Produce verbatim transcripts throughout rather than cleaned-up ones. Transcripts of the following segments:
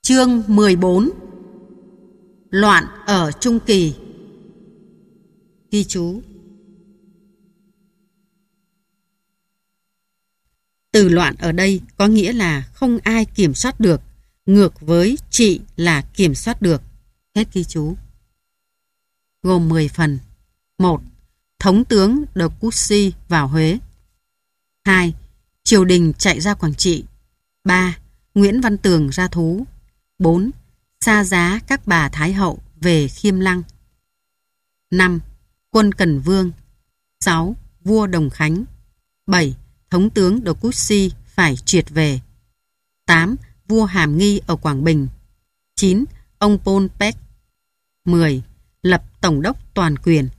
Chương mười bốn. Loạn ở Trung Kỳ. Ghi chú. Từ loạn ở đây có nghĩa là không ai kiểm soát được, ngược với trị là kiểm soát được. Hết ghi chú. Gồm mười phần. một. Thống tướng De Courcy vào Huế. hai. Triều đình chạy ra Quảng Trị. ba. Nguyễn Văn Tường ra thú. bốn. Sa giá các bà Thái hậu về Khiêm Lăng. năm. Quân Cần Vương. sáu. Vua Đồng Khánh. bảy. Thống tướng De Courcy phải triệt về. tám. Vua Hàm Nghi ở Quảng Bình. chín. Ông Pol Pot. mười. Lập tổng đốc toàn quyền.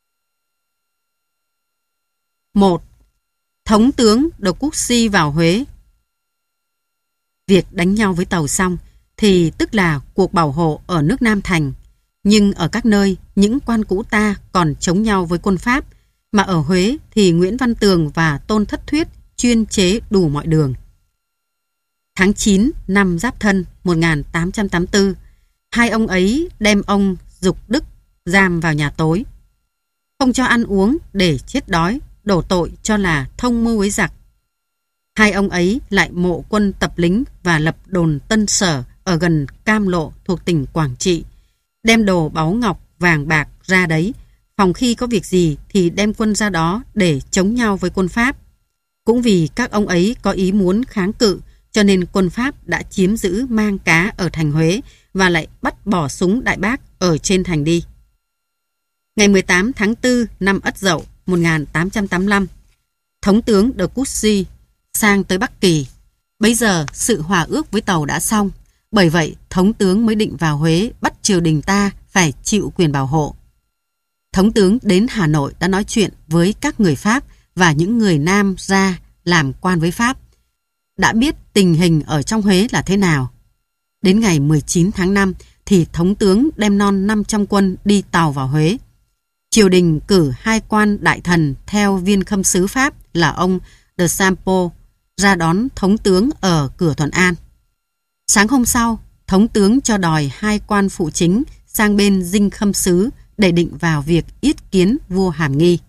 một. Thống tướng De Courcy vào Huế. Việc đánh nhau với Tàu xong thì tức là cuộc bảo hộ ở nước Nam thành, nhưng ở các nơi những quan cũ ta còn chống nhau với quân Pháp, mà ở Huế thì Nguyễn Văn Tường và Tôn Thất Thuyết chuyên chế đủ mọi đường. Tháng chín năm Giáp Thân một nghìn tám trăm tám mươi tư, hai ông ấy đem ông Dục Đức giam vào nhà tối, không cho ăn uống để chết đói, đổ tội cho là thông mưu với giặc. Hai ông ấy lại mộ quân tập lính và lập đồn Tân Sở ở gần Cam Lộ thuộc tỉnh Quảng Trị, đem đồ báu ngọc vàng bạc ra đấy, phòng khi có việc gì thì đem quân ra đó để chống nhau với quân Pháp. Cũng vì các ông ấy có ý muốn kháng cự, cho nên quân Pháp đã chiếm giữ Mang Cá ở thành Huế và lại bắt bỏ súng Đại Bác ở trên thành đi. Ngày mười tám tháng tư năm Ất Dậu một nghìn tám trăm tám mươi lăm, Thống tướng De Courcy sang tới Bắc Kỳ. Bấy giờ sự hòa ước với Tàu đã xong, bởi vậy Thống tướng mới định vào Huế bắt triều đình ta phải chịu quyền bảo hộ. Thống tướng đến Hà Nội đã nói chuyện với các người Pháp và những người Nam ra làm quan với Pháp, đã biết tình hình ở trong Huế là thế nào. Đến ngày mười chín tháng năm thì Thống tướng đem non năm trăm quân đi tàu vào Huế. Triều đình cử hai quan đại thần theo viên khâm sứ Pháp là ông De Sampo ra đón Thống tướng ở cửa Thuận An. Sáng hôm sau, Thống tướng cho đòi hai quan phụ chính sang bên dinh khâm sứ để định vào việc yết kiến vua Hàm Nghi.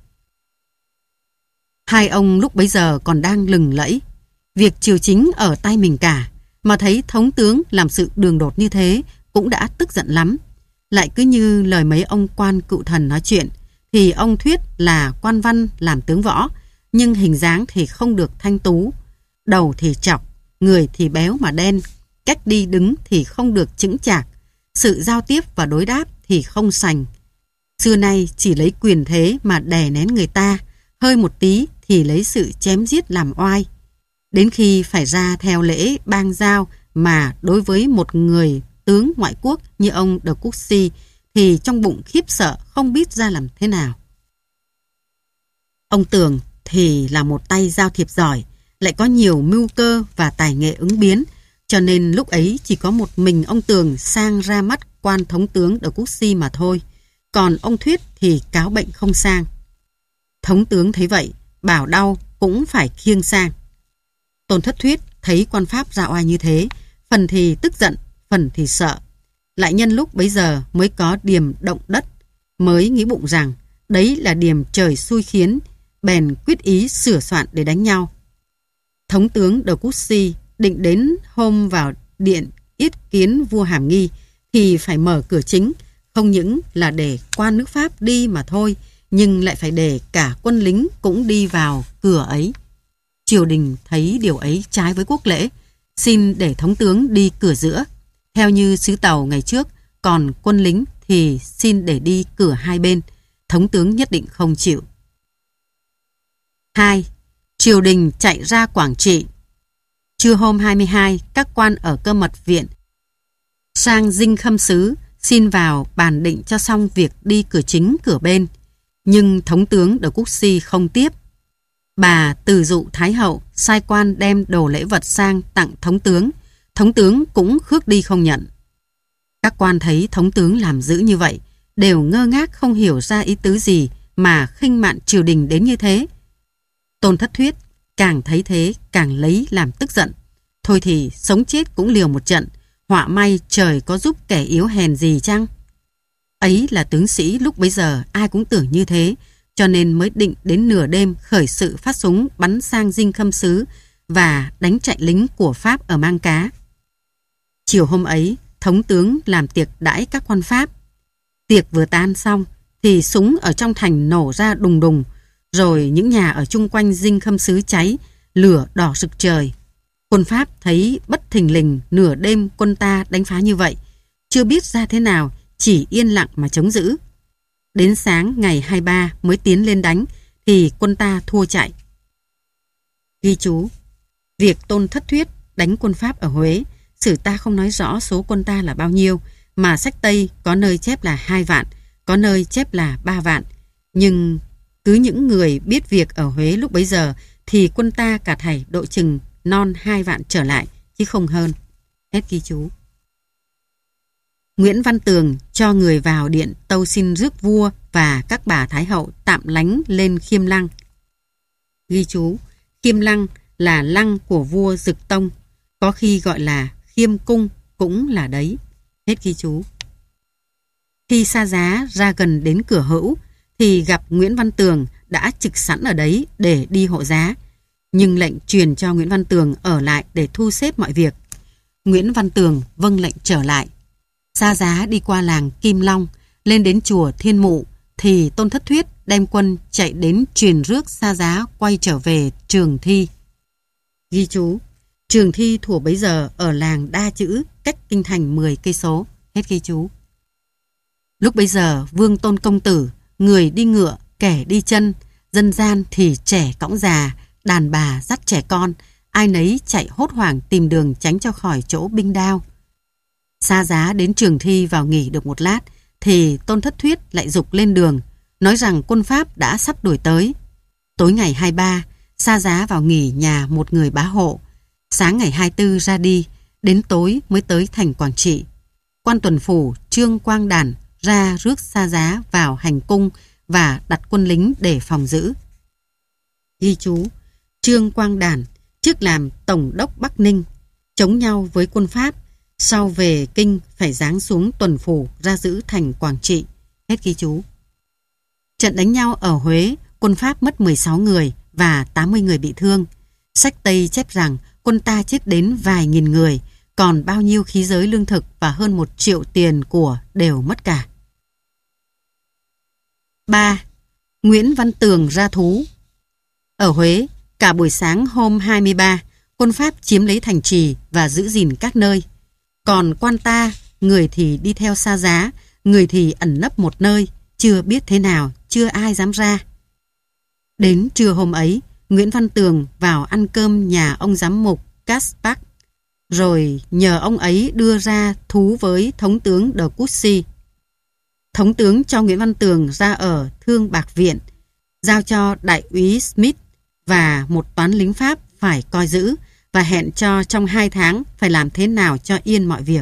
Hai ông lúc bấy giờ còn đang lừng lẫy, việc triều chính ở tay mình cả, mà thấy Thống tướng làm sự đường đột như thế cũng đã tức giận lắm. Lại cứ như lời mấy ông quan cựu thần nói chuyện, thì ông Thuyết là quan văn làm tướng võ, nhưng hình dáng thì không được thanh tú, đầu thì chọc, người thì béo mà đen, cách đi đứng thì không được chững chạc, sự giao tiếp và đối đáp thì không sành. Xưa nay chỉ lấy quyền thế mà đè nén người ta, hơi một tí thì lấy sự chém giết làm oai. Đến khi phải ra theo lễ bang giao mà đối với một người tướng ngoại quốc như ông De Courcy thì trong bụng khiếp sợ không biết ra làm thế nào. Ông Tường thì là một tay giao thiệp giỏi, lại có nhiều mưu cơ và tài nghệ ứng biến, cho nên lúc ấy chỉ có một mình ông Tường sang ra mắt quan thống tướng De Courcy mà thôi, còn ông Thuyết thì cáo bệnh không sang. Thống tướng thấy vậy, bảo đau cũng phải khiêng sang. Tôn Thất Thuyết thấy quan Pháp ra oai như thế, phần thì tức giận, phần thì sợ. Lại nhân lúc bấy giờ mới có điềm động đất, mới nghĩ bụng rằng đấy là điềm trời xui khiến, bèn quyết ý sửa soạn để đánh nhau. Thống tướng De Courcy định đến hôm vào điện yết kiến vua Hàm Nghi thì phải mở cửa chính, không những là để quan nước Pháp đi mà thôi, nhưng lại phải để cả quân lính cũng đi vào cửa ấy. Triều đình thấy điều ấy trái với quốc lễ, xin để thống tướng đi cửa giữa, theo như sứ Tàu ngày trước, còn quân lính thì xin để đi cửa hai bên. Thống tướng nhất định không chịu. hai. Triều đình chạy ra Quảng Trị. Trưa hôm hai mươi hai, các quan ở Cơ Mật Viện sang dinh khâm sứ xin vào bàn định cho xong việc đi cửa chính cửa bên, nhưng Thống tướng De Courcy không tiếp. Bà Từ Dụ Thái hậu sai quan đem đồ lễ vật sang tặng Thống tướng, Thống tướng cũng khước đi không nhận. Các quan thấy Thống tướng làm dữ như vậy, đều ngơ ngác không hiểu ra ý tứ gì mà khinh mạn triều đình đến như thế. Tôn Thất Thuyết càng thấy thế càng lấy làm tức giận. Thôi thì sống chết cũng liều một trận, họa may trời có giúp kẻ yếu hèn gì chăng? Ấy là tướng sĩ lúc bấy giờ ai cũng tưởng như thế, cho nên mới định đến nửa đêm khởi sự phát súng bắn sang dinh khâm sứ và đánh chạy lính của Pháp ở Mang Cá. Chiều hôm ấy, thống tướng làm tiệc đãi các quan Pháp. Tiệc vừa tan xong thì súng ở trong thành nổ ra đùng đùng, rồi những nhà ở chung quanh dinh khâm sứ cháy, lửa đỏ rực trời. Quân Pháp thấy bất thình lình nửa đêm quân ta đánh phá như vậy, chưa biết ra thế nào, chỉ yên lặng mà chống giữ. Đến sáng ngày hai mươi ba mới tiến lên đánh, thì quân ta thua chạy. Ghi chú: việc Tôn Thất Thuyết đánh quân Pháp ở Huế, sử ta không nói rõ số quân ta là bao nhiêu, mà sách Tây có nơi chép là hai vạn, có nơi chép là ba vạn. Nhưng cứ những người biết việc ở Huế lúc bấy giờ thì quân ta cả thảy độ chừng non hai vạn trở lại, chứ không hơn. Hết ghi chú. Nguyễn Văn Tường cho người vào điện tâu xin rước vua và các bà Thái hậu tạm lánh lên Khiêm Lăng. Ghi chú: Khiêm Lăng là lăng của vua Dực Tông, có khi gọi là Khiêm Cung cũng là đấy. Hết ghi chú. Khi Sa Giá ra gần đến cửa Hữu thì gặp Nguyễn Văn Tường đã trực sẵn ở đấy để đi hộ giá, nhưng lệnh truyền cho Nguyễn Văn Tường ở lại để thu xếp mọi việc. Nguyễn Văn Tường vâng lệnh trở lại. Sa Giá đi qua làng Kim Long, lên đến chùa Thiên Mụ, thì Tôn Thất Thuyết đem quân chạy đến truyền rước Sa Giá quay trở về Trường Thi. Ghi chú: Trường Thi thuở bấy giờ ở làng Đa Chữ, cách kinh thành mười cây số. Hết ghi chú. Lúc bấy giờ Vương Tôn Công Tử, người đi ngựa, kẻ đi chân, dân gian thì trẻ cõng già, đàn bà dắt trẻ con, ai nấy chạy hốt hoảng tìm đường tránh cho khỏi chỗ binh đao. Sa Giá đến Trường Thi vào nghỉ được một lát, thì Tôn Thất Thuyết lại giục lên đường, nói rằng quân Pháp đã sắp đuổi tới. Tối ngày hai mươi ba, Sa Giá vào nghỉ nhà một người bá hộ. Sáng ngày hai mươi tư ra đi, đến tối mới tới thành Quảng Trị. Quan tuần phủ Trương Quang Đản ra rước Sa Giá vào hành cung và đặt quân lính để phòng giữ. Ghi chú: Trương Quang Đản trước làm tổng đốc Bắc Ninh, chống nhau với quân Pháp, sau về kinh phải giáng xuống tuần phủ ra giữ thành Quảng Trị. Hết ghi chú. Trận đánh nhau ở Huế, quân Pháp mất mười sáu người và tám mươi người bị thương. Sách Tây chép rằng quân ta chết đến vài nghìn người, còn bao nhiêu khí giới lương thực và hơn một triệu tiền của đều mất cả. ba. Nguyễn Văn Tường ra thú. Ở Huế, cả buổi sáng hôm hai mươi ba, quân Pháp chiếm lấy thành trì và giữ gìn các nơi. Còn quan ta, người thì đi theo Sa Giá, người thì ẩn nấp một nơi, chưa biết thế nào, chưa ai dám ra. Đến trưa hôm ấy, Nguyễn Văn Tường vào ăn cơm nhà ông giám mục Caspar, rồi nhờ ông ấy đưa ra thú với thống tướng De Courcy. Thống tướng cho Nguyễn Văn Tường ra ở Thương Bạc Viện, giao cho đại úy Smith và một toán lính Pháp phải coi giữ, và hẹn cho trong hai tháng phải làm thế nào cho yên mọi việc.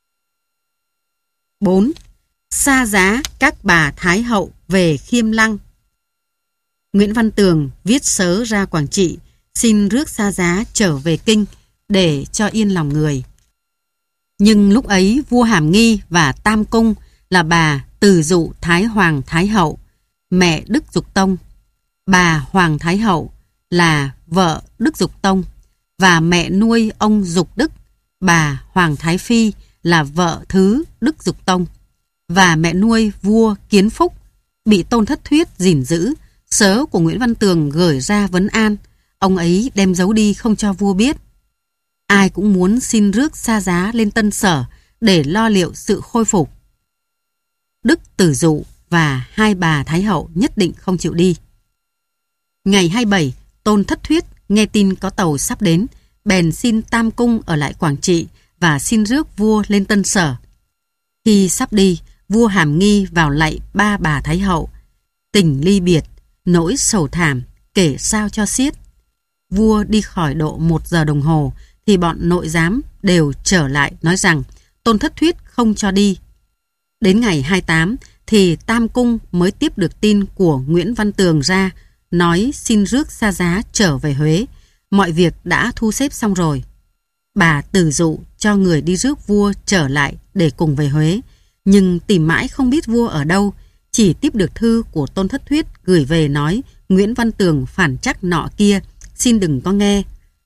bốn. Sa Giá các bà Thái hậu về Khiêm Lăng. Nguyễn Văn Tường viết sớ ra Quảng Trị, xin rước Sa Giá trở về kinh để cho yên lòng người. Nhưng lúc ấy vua Hàm Nghi và Tam Cung là bà Từ Dụ Thái Hoàng Thái hậu, mẹ Đức Dục Tông, bà Hoàng Thái hậu là vợ Đức Dục Tông, và mẹ nuôi ông Dục Đức, bà Hoàng Thái Phi là vợ thứ Đức Dục Tông, và mẹ nuôi vua Kiến Phúc bị Tôn Thất Thuyết gìn giữ. Sớ của Nguyễn Văn Tường gửi ra vấn an, ông ấy đem giấu đi không cho vua biết. Ai cũng muốn xin rước Sa Giá lên Tân Sở để lo liệu sự khôi phục. Đức Tử Dụ và hai bà Thái hậu nhất định không chịu đi. Ngày hai mươi bảy, Tôn Thất Thuyết nghe tin có tàu sắp đến, bèn xin Tam Cung ở lại Quảng Trị và xin rước vua lên Tân Sở. Khi sắp đi, vua Hàm Nghi vào lạy ba bà Thái hậu, tình ly biệt, nỗi sầu thảm, kể sao cho xiết. Vua đi khỏi độ một giờ đồng hồ, thì bọn nội giám đều trở lại nói rằng Tôn Thất Thuyết không cho đi. Đến ngày hai mươi tám, thì Tam Cung mới tiếp được tin của Nguyễn Văn Tường ra, nói xin rước Sa Giá trở về Huế. Mọi việc đã thu xếp xong rồi. Bà Từ Dụ cho người đi rước vua trở lại để cùng về Huế, nhưng tìm mãi không biết vua ở đâu, chỉ tiếp được thư của Tôn Thất Thuyết gửi về nói Nguyễn Văn Tường phản trắc nọ kia, xin đừng có nghe.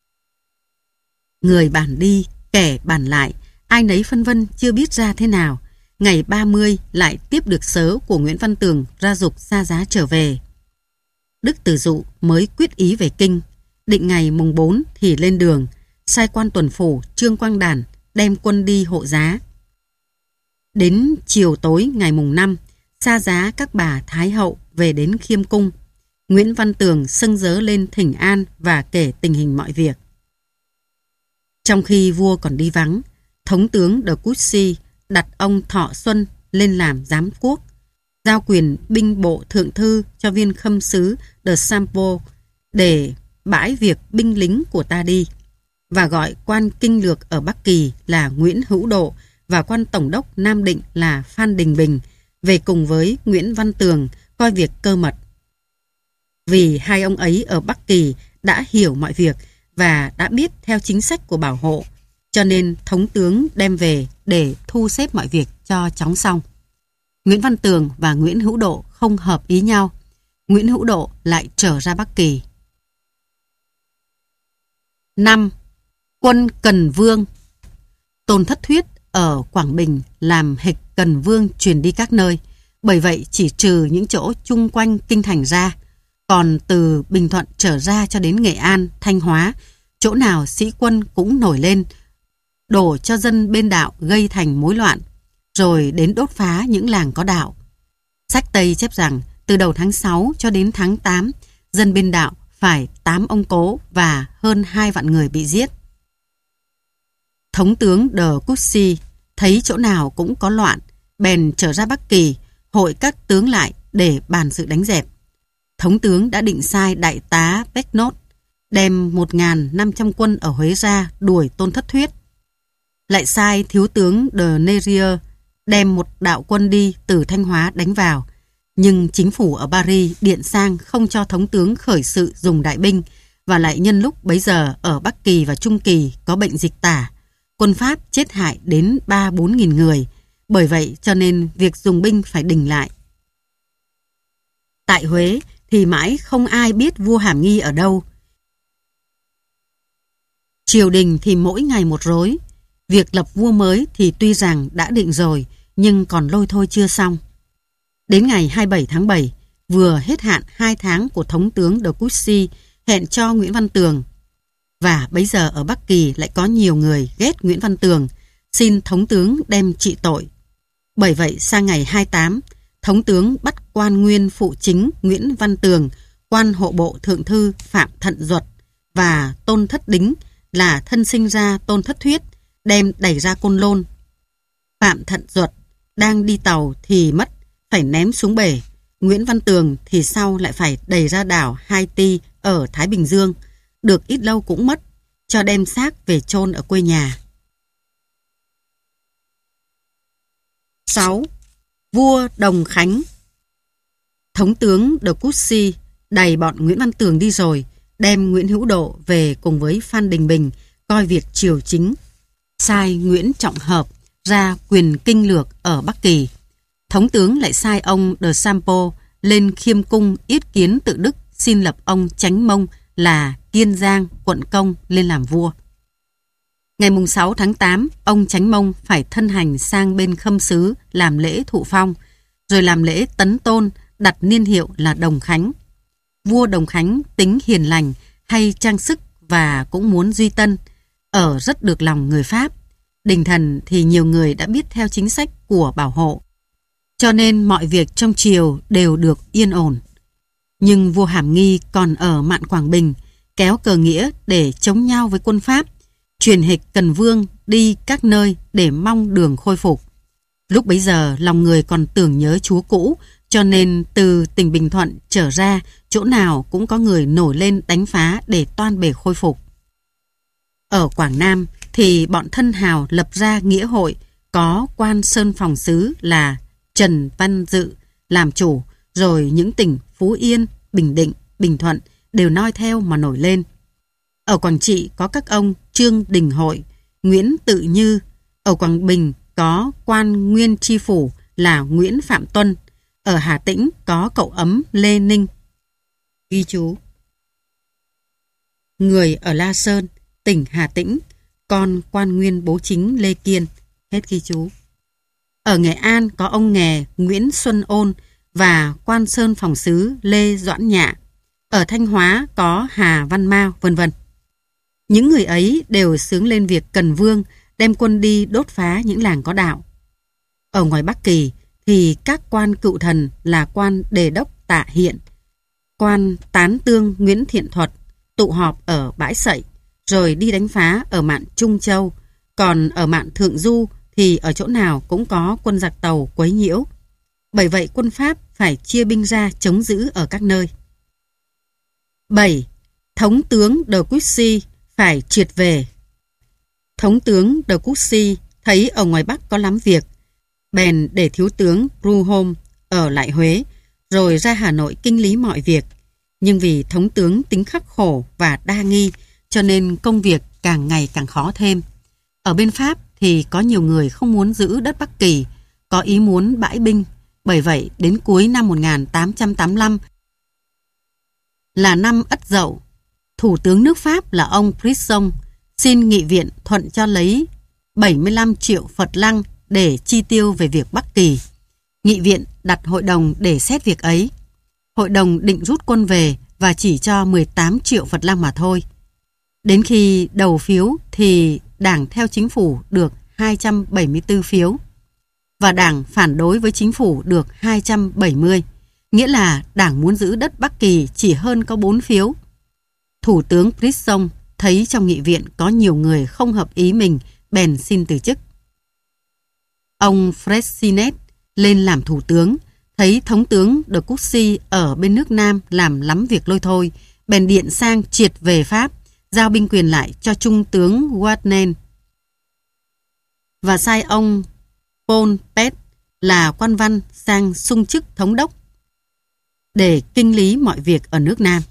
Người bàn đi, kẻ bàn lại, ai nấy phân vân chưa biết ra thế nào. Ngày ba mươi lại tiếp được sớ của Nguyễn Văn Tường ra giục xa giá trở về. Đức Từ Dụ mới quyết ý về kinh, định ngày mùng bốn thì lên đường, sai quan tuần phủ Trương Quang Đản đem quân đi hộ giá. Đến chiều tối ngày mùng năm, xa giá các bà Thái hậu về đến Khiêm Cung. Nguyễn Văn Tường xưng dớ lên thỉnh an và kể tình hình mọi việc. Trong khi vua còn đi vắng, Thống tướng De Courcy đặt ông Thọ Xuân lên làm giám quốc, giao quyền binh bộ thượng thư cho viên khâm sứ De Sampo để bãi việc binh lính của ta đi, và gọi quan kinh lược ở Bắc Kỳ là Nguyễn Hữu Độ và quan tổng đốc Nam Định là Phan Đình Bình về cùng với Nguyễn Văn Tường coi việc cơ mật. Vì hai ông ấy ở Bắc Kỳ đã hiểu mọi việc và đã biết theo chính sách của bảo hộ, cho nên thống tướng đem về để thu xếp mọi việc cho chóng xong. Nguyễn Văn Tường và Nguyễn Hữu Độ không hợp ý nhau. Nguyễn Hữu Độ lại trở ra Bắc Kỳ. năm. Quân Cần Vương. Tôn Thất Thuyết ở Quảng Bình làm hịch Cần Vương truyền đi các nơi, bởi vậy chỉ trừ những chỗ chung quanh kinh thành ra, còn từ Bình Thuận trở ra cho đến Nghệ An, Thanh Hóa, chỗ nào sĩ quân cũng nổi lên, đổ cho dân bên đạo gây thành mối loạn, rồi đến đốt phá những làng có đạo. Sách Tây chép rằng từ đầu tháng sáu cho đến tháng tám, dân bên đạo phải tám ông cố và hơn hai vạn người bị giết. Thống tướng De Courcy thấy chỗ nào cũng có loạn, bèn trở ra Bắc Kỳ, hội các tướng lại để bàn sự đánh dẹp. Thống tướng đã định sai đại tá Becknot đem một nghìn năm trăm quân ở Huế ra đuổi Tôn Thất Thuyết. Lại sai thiếu tướng De Nerier đem một đạo quân đi từ Thanh Hóa đánh vào, nhưng chính phủ ở Paris điện sang không cho thống tướng khởi sự dùng đại binh, và lại nhân lúc bấy giờ ở Bắc Kỳ và Trung Kỳ có bệnh dịch tả, quân Pháp chết hại đến ba bốn nghìn người, bởi vậy cho nên việc dùng binh phải đình lại. Tại Huế thì mãi không ai biết vua Hàm Nghi ở đâu. Triều đình thì mỗi ngày một rối. Việc lập vua mới thì tuy rằng đã định rồi, nhưng còn lôi thôi chưa xong. Đến ngày hai mươi bảy tháng bảy, vừa hết hạn hai tháng của thống tướng De Courcy hẹn cho Nguyễn Văn Tường. Và bấy giờ ở Bắc Kỳ lại có nhiều người ghét Nguyễn Văn Tường, xin thống tướng đem trị tội. Bởi vậy sang ngày hai mươi tám, thống tướng bắt quan nguyên phụ chính Nguyễn Văn Tường, quan hộ bộ thượng thư Phạm Thận Duật và Tôn Thất Đính là thân sinh ra Tôn Thất Thuyết đem đẩy ra Côn Lôn. Phạm Thận Duật đang đi tàu thì mất, phải ném xuống bể. Nguyễn Văn Tường thì sau lại phải đẩy ra đảo Haiti ở Thái Bình Dương, được ít lâu cũng mất, cho đem xác về chôn ở quê nhà. sáu. Vua Đồng Khánh. Thống tướng De Courcy đẩy bọn Nguyễn Văn Tường đi rồi, đem Nguyễn Hữu Độ về cùng với Phan Đình Bình coi việc triều chính, sai Nguyễn Trọng Hợp ra quyền kinh lược ở Bắc Kỳ. Thống tướng lại sai ông De Sampo lên Khiêm Cung yết kiến tự Đức, xin lập ông Chánh Mông là Kiên Giang quận công lên làm vua. Ngày mùng sáu tháng tám, ông Chánh Mông phải thân hành sang bên Khâm Sứ làm lễ thụ phong, rồi làm lễ tấn tôn, đặt niên hiệu là Đồng Khánh. Vua Đồng Khánh tính hiền lành, hay trang sức và cũng muốn duy tân, ở rất được lòng người Pháp. Đình thần thì nhiều người đã biết theo chính sách của bảo hộ, cho nên mọi việc trong triều đều được yên ổn. Nhưng vua Hàm Nghi còn ở mạn Quảng Bình, kéo cờ nghĩa để chống nhau với quân Pháp, truyền hịch Cần Vương đi các nơi để mong đường khôi phục. Lúc bấy giờ lòng người còn tưởng nhớ chúa cũ, cho nên từ tỉnh Bình Thuận trở ra, chỗ nào cũng có người nổi lên đánh phá để toan bề khôi phục. Ở Quảng Nam thì bọn thân hào lập ra nghĩa hội, có quan sơn phòng sứ là Trần Văn Dự làm chủ, rồi những tỉnh Phú Yên, Bình Định, Bình Thuận đều noi theo mà nổi lên. Ở Quảng Trị có các ông Trương Đình Hội, Nguyễn Tự Như. Ở Quảng Bình có quan nguyên tri phủ là Nguyễn Phạm Tuân. Ở Hà Tĩnh có cậu ấm Lê Ninh. Ghi chú. Người ở La Sơn, tỉnh Hà Tĩnh, con quan nguyên bố chính Lê Kiên. Hết ghi chú. Ở Nghệ An có ông nghè Nguyễn Xuân Ôn và quan sơn phòng sứ Lê Doãn Nhạ. Ở Thanh Hóa có Hà Văn Mao, vân vân. Những người ấy đều xướng lên việc cần vương, đem quân đi đốt phá những làng có đạo. Ở ngoài Bắc Kỳ thì các quan cựu thần là quan đề đốc Tạ Hiện, quan tán tương Nguyễn Thiện Thuật tụ họp ở bãi Sậy, rồi đi đánh phá ở mạn Trung Châu. Còn ở mạn Thượng Du thì ở chỗ nào cũng có quân giặc Tàu quấy nhiễu. Bởi vậy quân Pháp phải chia binh ra chống giữ ở các nơi. bảy. Thống tướng De Cussy phải triệt về. Thống tướng De Cussy thấy ở ngoài Bắc có lắm việc, bèn để thiếu tướng Prudhomme ở lại Huế, rồi ra Hà Nội kinh lý mọi việc. Nhưng vì thống tướng tính khắc khổ và đa nghi, cho nên công việc càng ngày càng khó thêm. Ở bên Pháp thì có nhiều người không muốn giữ đất Bắc Kỳ, có ý muốn bãi binh. Bởi vậy đến cuối năm một nghìn tám trăm tám mươi lăm là năm Ất Dậu, Thủ tướng nước Pháp là ông Brisson xin nghị viện thuận cho lấy bảy mươi lăm triệu Phật lăng để chi tiêu về việc Bắc Kỳ. Nghị viện đặt hội đồng để xét việc ấy. Hội đồng định rút quân về và chỉ cho mười tám triệu Phật lăng mà thôi. Đến khi đầu phiếu thì đảng theo chính phủ được hai trăm bảy mươi tư phiếu và đảng phản đối với chính phủ được hai trăm bảy mươi, nghĩa là đảng muốn giữ đất Bắc Kỳ chỉ hơn có bốn phiếu. Thủ tướng Brisson thấy trong nghị viện có nhiều người không hợp ý mình, bèn xin từ chức. Ông Freycinet lên làm thủ tướng, thấy thống tướng De Cussy ở bên nước Nam làm lắm việc lôi thôi, bèn điện sang triệt về Pháp, giao binh quyền lại cho trung tướng Wartenen và sai ông Paul Pet là quan văn sang xung chức thống đốc để kinh lý mọi việc ở nước Nam.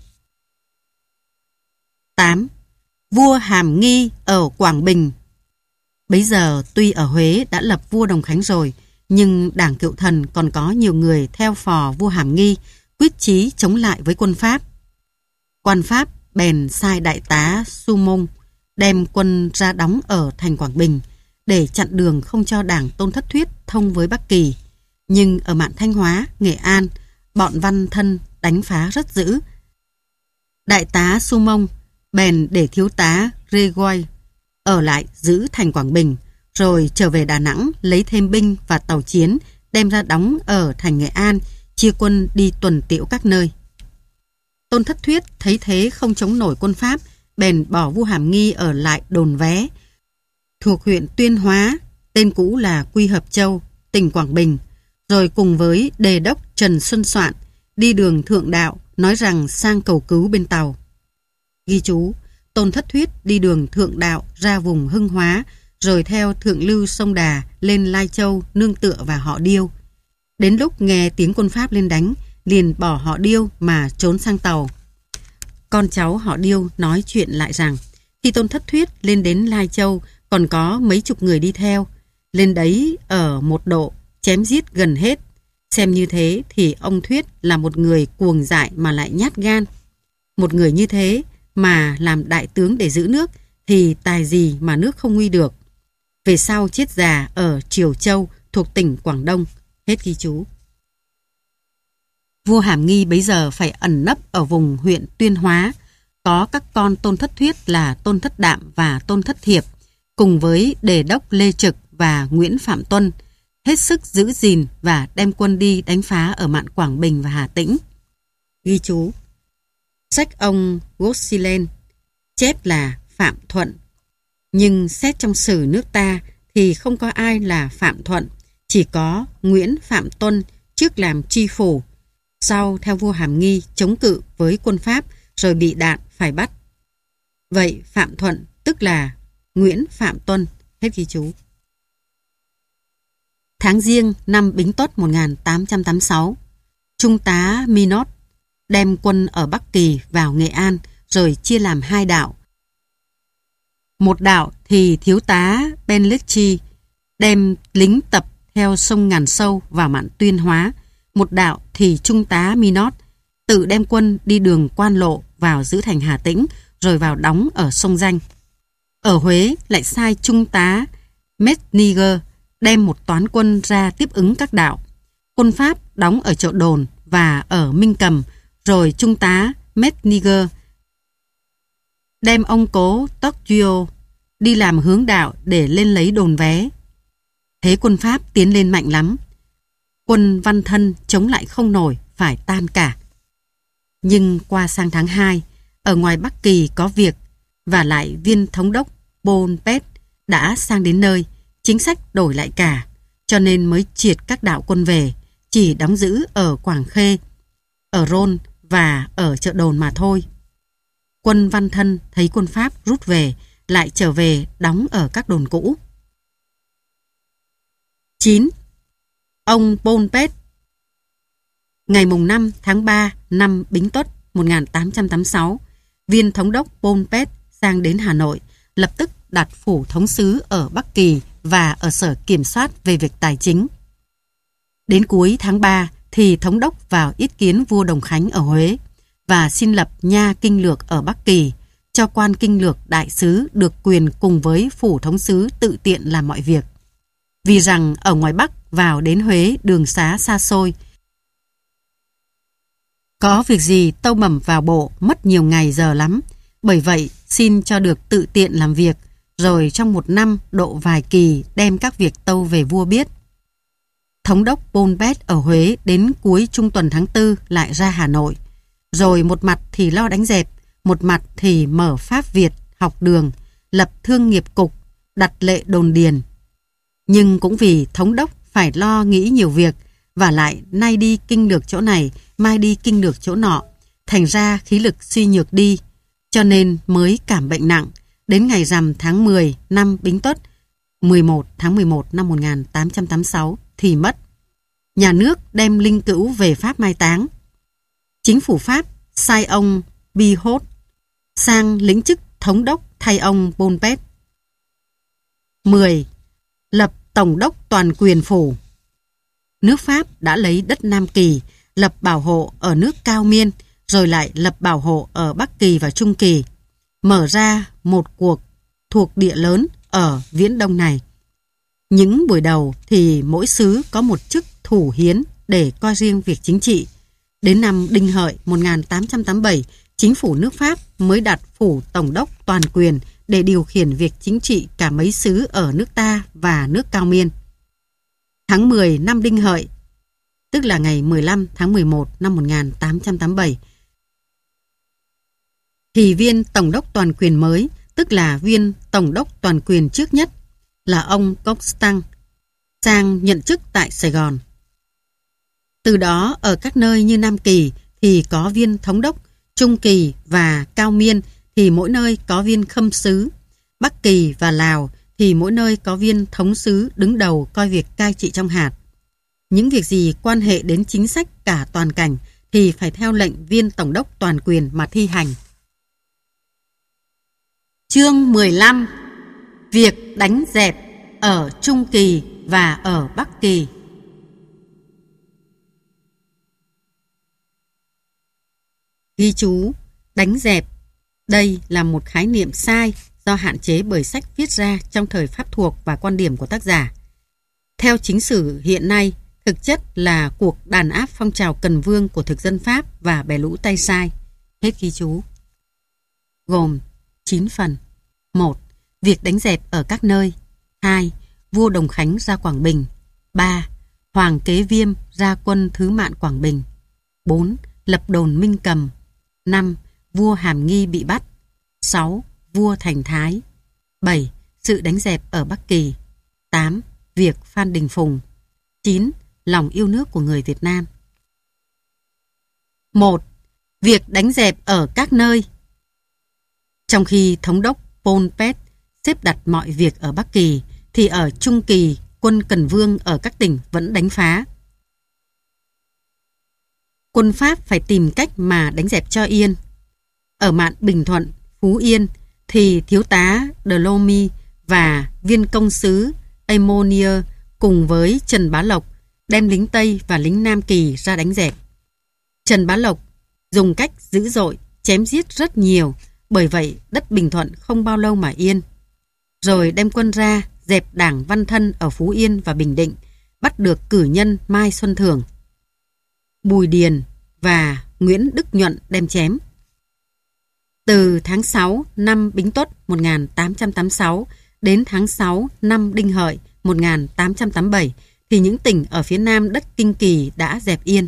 tám. Vua Hàm Nghi ở Quảng Bình. Bấy giờ tuy ở Huế đã lập vua Đồng Khánh rồi, nhưng đảng Cựu Thần còn có nhiều người theo phò vua Hàm Nghi, quyết chí chống lại với quân Pháp. Quan Pháp bèn sai đại tá Su Mông đem quân ra đóng ở thành Quảng Bình để chặn đường không cho đảng Tôn Thất Thuyết thông với Bắc Kỳ. Nhưng ở mạn Thanh Hóa, Nghệ An, bọn Văn Thân đánh phá rất dữ. Đại tá Su Mông bèn để thiếu tá Regoy ở lại giữ thành Quảng Bình, rồi trở về Đà Nẵng lấy thêm binh và tàu chiến đem ra đóng ở thành Nghệ An, chia quân đi tuần tiễu các nơi. Tôn Thất Thuyết thấy thế không chống nổi quân Pháp, bèn bỏ vua Hàm Nghi ở lại Đồn Vé, thuộc huyện Tuyên Hóa, tên cũ là Quy Hợp Châu, tỉnh Quảng Bình, rồi cùng với đề đốc Trần Xuân Soạn đi đường Thượng Đạo, nói rằng sang cầu cứu bên Tàu. Ghi chú, Tôn Thất Thuyết đi đường Thượng Đạo ra vùng Hưng Hóa, rồi theo thượng lưu sông Đà lên Lai Châu nương tựa vào họ Điêu. Đến lúc nghe tiếng quân Pháp lên đánh, liền bỏ họ Điêu mà trốn sang Tàu. Con cháu họ Điêu nói chuyện lại rằng, khi Tôn Thất Thuyết lên đến Lai Châu còn có mấy chục người đi theo, lên đấy ở một độ chém giết gần hết. Xem như thế thì ông Thuyết là một người cuồng dại mà lại nhát gan. Một người như thế mà làm đại tướng để giữ nước thì tài gì mà nước không nguy được. Về sau chết già ở Triều Châu thuộc tỉnh Quảng Đông. Hết ghi chú. Vua Hàm Nghi bấy giờ phải ẩn nấp ở vùng huyện Tuyên Hóa. Có các con Tôn Thất Thuyết là Tôn Thất Đạm và Tôn Thất Thiệp, cùng với đề đốc Lê Trực và Nguyễn Phạm Tuân, hết sức giữ gìn và đem quân đi đánh phá ở mạn Quảng Bình và Hà Tĩnh. Ghi chú. Sách ông Gosselin chép là Phạm Thuận, nhưng xét trong sử nước ta thì không có ai là Phạm Thuận, chỉ có Nguyễn Phạm Tuân trước làm tri phủ, sau theo vua Hàm Nghi chống cự với quân Pháp rồi bị đạn phải bắt. Vậy Phạm Thuận tức là Nguyễn Phạm Tuân. Hết ghi chú. Tháng Giêng năm Bính Tuất một nghìn tám trăm tám mươi sáu, Trung tá Minot đem quân ở Bắc Kỳ vào Nghệ An rồi chia làm hai đạo. Một đạo thì thiếu tá Benlecchi đem lính tập theo sông Ngàn Sâu vào mạn Tuyên Hóa. Một đạo thì trung tá Minot tự đem quân đi đường Quan Lộ vào giữ thành Hà Tĩnh rồi vào đóng ở sông Danh. Ở Huế lại sai trung tá Metniger đem một toán quân ra tiếp ứng các đạo. Quân Pháp đóng ở Chợ Đồn và ở Minh Cầm, rồi trung tá Metniger đem ông cố Tokyo đi làm hướng đạo để lên lấy đồn vé. Thế quân Pháp tiến lên mạnh lắm. Quân Văn Thân chống lại không nổi, phải tan cả. Nhưng qua sang tháng hai, ở ngoài Bắc Kỳ có việc, và lại viên thống đốc Pol Pot đã sang đến nơi, chính sách đổi lại cả, cho nên mới triệt các đạo quân về, chỉ đóng giữ ở Quảng Khê, ở Rôn và ở Chợ Đồn mà thôi. Quân Văn Thân thấy quân Pháp rút về, lại trở về đóng ở các đồn cũ. chín. Ông Pol Pot ngày mùng năm tháng ba năm Bính Tuất một nghìn tám trăm tám mươi sáu, viên thống đốc Pol Pot sang đến Hà Nội, lập tức đặt phủ thống sứ ở Bắc Kỳ và ở sở kiểm soát về việc tài chính. Đến cuối tháng ba thì thống đốc vào yết kiến vua Đồng Khánh ở Huế và xin lập nha kinh lược ở Bắc Kỳ, cho quan kinh lược đại sứ được quyền cùng với phủ thống sứ tự tiện làm mọi việc. Vì rằng ở ngoài Bắc vào đến Huế đường xá xa xôi, có việc gì tâu mầm vào bộ mất nhiều ngày giờ lắm, bởi vậy xin cho được tự tiện làm việc, rồi trong một năm độ vài kỳ đem các việc tâu về vua biết. Thống đốc Pol Pot ở Huế đến cuối trung tuần tháng tư lại ra Hà Nội, rồi một mặt thì lo đánh dẹp, một mặt thì mở Pháp Việt học đường, lập thương nghiệp cục, đặt lệ đồn điền. Nhưng cũng vì thống đốc phải lo nghĩ nhiều việc, và lại nay đi kinh lược chỗ này, mai đi kinh lược chỗ nọ, thành ra khí lực suy nhược đi, cho nên mới cảm bệnh nặng. Đến ngày rằm tháng mười năm Bính Tuất, mười một tháng mười một năm một nghìn tám trăm tám mươi sáu thì mất. Nhà nước đem linh cữu về Pháp mai táng. Chính phủ Pháp sai ông Bihot sang lĩnh chức thống đốc thay ông Pol Pot. mười. Lập tổng đốc toàn quyền phủ. Nước Pháp đã lấy đất Nam Kỳ, lập bảo hộ ở nước Cao Miên, rồi lại lập bảo hộ ở Bắc Kỳ và Trung Kỳ, mở ra một cuộc thuộc địa lớn ở Viễn Đông này. Những buổi đầu thì mỗi xứ có một chức thủ hiến để coi riêng việc chính trị. Đến năm Đinh Hợi một nghìn tám trăm tám mươi bảy, chính phủ nước Pháp mới đặt phủ tổng đốc toàn quyền để điều khiển việc chính trị cả mấy xứ ở nước ta và nước Cao Miên. Tháng mười năm Đinh Hợi, tức là ngày mười lăm tháng mười một năm một nghìn tám trăm tám mươi bảy, thì viên tổng đốc toàn quyền mới, tức là viên tổng đốc toàn quyền trước nhất, là ông Constant, sang nhận chức tại Sài Gòn. Từ đó ở các nơi như Nam Kỳ thì có viên thống đốc, Trung Kỳ và Cao Miên thì mỗi nơi có viên khâm sứ, Bắc Kỳ và Lào thì mỗi nơi có viên thống sứ đứng đầu coi việc cai trị trong hạt. Những việc gì quan hệ đến chính sách cả toàn cảnh thì phải theo lệnh viên tổng đốc toàn quyền mà thi hành. Chương mười lăm. Việc đánh dẹp ở Trung Kỳ và ở Bắc Kỳ. Ghi chú: đánh dẹp. Đây là một khái niệm sai do hạn chế bởi sách viết ra trong thời Pháp thuộc và quan điểm của tác giả. Theo chính sử hiện nay, thực chất là cuộc đàn áp phong trào cần vương của thực dân Pháp và bè lũ Tay Sai. Hết ghi chú. Gồm chín phần. một. Việc đánh dẹp ở các nơi. hai. Vua Đồng Khánh ra Quảng Bình. ba. Hoàng Kế Viêm ra quân thứ mạn Quảng Bình. bốn. Lập đồn Minh Cầm. năm. Vua Hàm Nghi bị bắt. sáu. Vua Thành Thái. bảy. Sự đánh dẹp ở Bắc Kỳ. tám. Việc Phan Đình Phùng. chín. Lòng yêu nước của người Việt Nam. một. Việc đánh dẹp ở các nơi. Trong khi thống đốc Pol Pot xếp đặt mọi việc ở Bắc Kỳ, thì ở Trung Kỳ, quân Cần Vương ở các tỉnh vẫn đánh phá. Quân Pháp phải tìm cách mà đánh dẹp cho yên. Ở mạn Bình Thuận, Phú Yên thì thiếu tá Dlomy và viên công sứ Ammonier cùng với Trần Bá Lộc đem lính Tây và lính Nam Kỳ ra đánh dẹp. Trần Bá Lộc dùng cách dữ dội, chém giết rất nhiều, bởi vậy đất Bình Thuận không bao lâu mà yên. Rồi đem quân ra dẹp đảng Văn Thân ở Phú Yên và Bình Định, bắt được cử nhân Mai Xuân Thường, Bùi Điền và Nguyễn Đức Nhuận đem chém. Từ tháng sáu năm Bính Tuất một nghìn tám trăm tám mươi sáu đến tháng sáu năm Đinh Hợi một nghìn tám trăm tám mươi bảy thì những tỉnh ở phía nam đất Kinh Kỳ đã dẹp yên.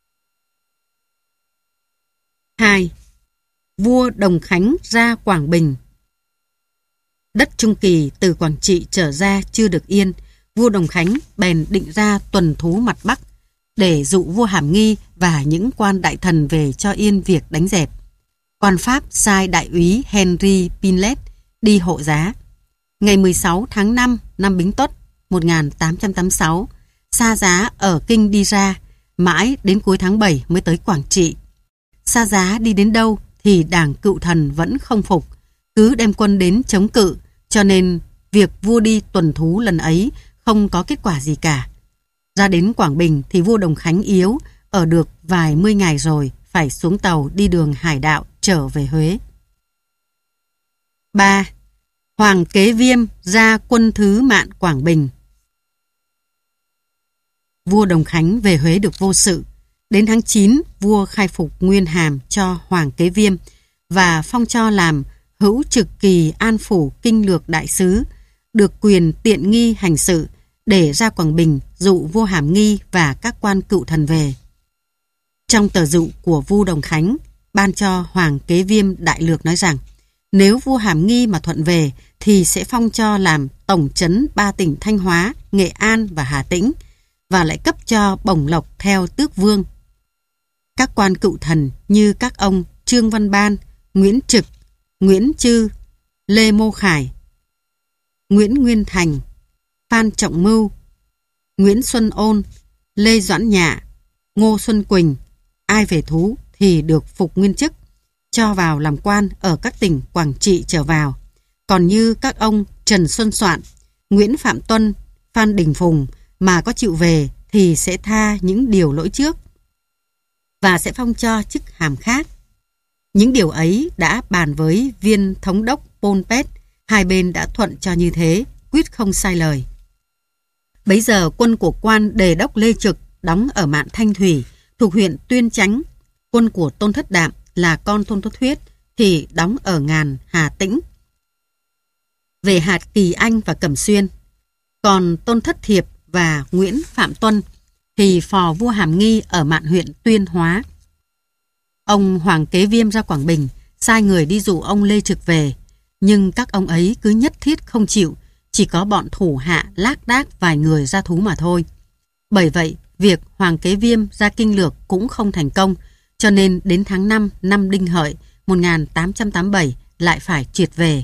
hai. Vua Đồng Khánh ra Quảng Bình. Đất Trung Kỳ từ Quảng Trị trở ra chưa được yên, vua Đồng Khánh bèn định ra tuần thú mặt Bắc để dụ vua Hàm Nghi và những quan đại thần về cho yên việc đánh dẹp. Quan Pháp sai đại úy Henry Pinlet đi hộ giá. Ngày mười sáu tháng năm năm Bính Tuất một nghìn tám trăm tám mươi sáu, Sa Giá ở Kinh đi ra, mãi đến cuối tháng bảy mới tới Quảng Trị. Sa Giá đi đến đâu thì đảng Cựu Thần vẫn không phục, cứ đem quân đến chống cự, cho nên việc vua đi tuần thú lần ấy không có kết quả gì cả. Ra đến Quảng Bình thì vua Đồng Khánh yếu, ở được vài mươi ngày rồi phải xuống tàu đi đường hải đạo trở về Huế. ba. Hoàng Kế Viêm ra quân thứ mạn Quảng Bình. Vua Đồng Khánh về Huế được vô sự. Đến tháng chín, vua khai phục nguyên hàm cho Hoàng Kế Viêm và phong cho làm hữu trực kỳ an phủ kinh lược đại sứ, được quyền tiện nghi hành sự để ra Quảng Bình dụ vua Hàm Nghi và các quan Cựu Thần về. Trong tờ dụ của vua Đồng Khánh ban cho Hoàng Kế Viêm đại lược nói rằng nếu vua Hàm Nghi mà thuận về thì sẽ phong cho làm tổng trấn ba tỉnh Thanh Hóa, Nghệ An và Hà Tĩnh, và lại cấp cho bổng lộc theo tước vương. Các quan Cựu Thần như các ông Trương Văn Ban, Nguyễn Trực, Nguyễn Chư, Lê Mô Khải, Nguyễn Nguyên Thành, Phan Trọng Mưu, Nguyễn Xuân Ôn, Lê Doãn Nhạ, Ngô Xuân Quỳnh, ai về thú thì được phục nguyên chức, cho vào làm quan ở các tỉnh Quảng Trị trở vào. Còn như các ông Trần Xuân Soạn, Nguyễn Phạm Tuân, Phan Đình Phùng mà có chịu về thì sẽ tha những điều lỗi trước và sẽ phong cho chức hàm khác. Những điều ấy đã bàn với viên thống đốc Pol Pet, hai bên đã thuận cho như thế, quyết không sai lời. Bấy giờ quân của quan đề đốc Lê Trực đóng ở mạn Thanh Thủy thuộc huyện Tuyên Chánh, quân của Tôn Thất Đạm là con Tôn Thất Thuyết thì đóng ở ngàn Hà Tĩnh, về hạt Kỳ Anh và Cẩm Xuyên. Còn Tôn Thất Thiệp và Nguyễn Phạm Tuân thì phò vua Hàm Nghi ở mạn huyện Tuyên Hóa. Ông Hoàng Kế Viêm ra Quảng Bình, sai người đi dụ ông Lê Trực về, nhưng các ông ấy cứ nhất thiết không chịu, chỉ có bọn thủ hạ lác đác vài người ra thú mà thôi. Bởi vậy, việc Hoàng Kế Viêm ra kinh lược cũng không thành công, cho nên đến tháng năm năm Đinh Hợi một nghìn tám trăm tám mươi bảy lại phải triệt về.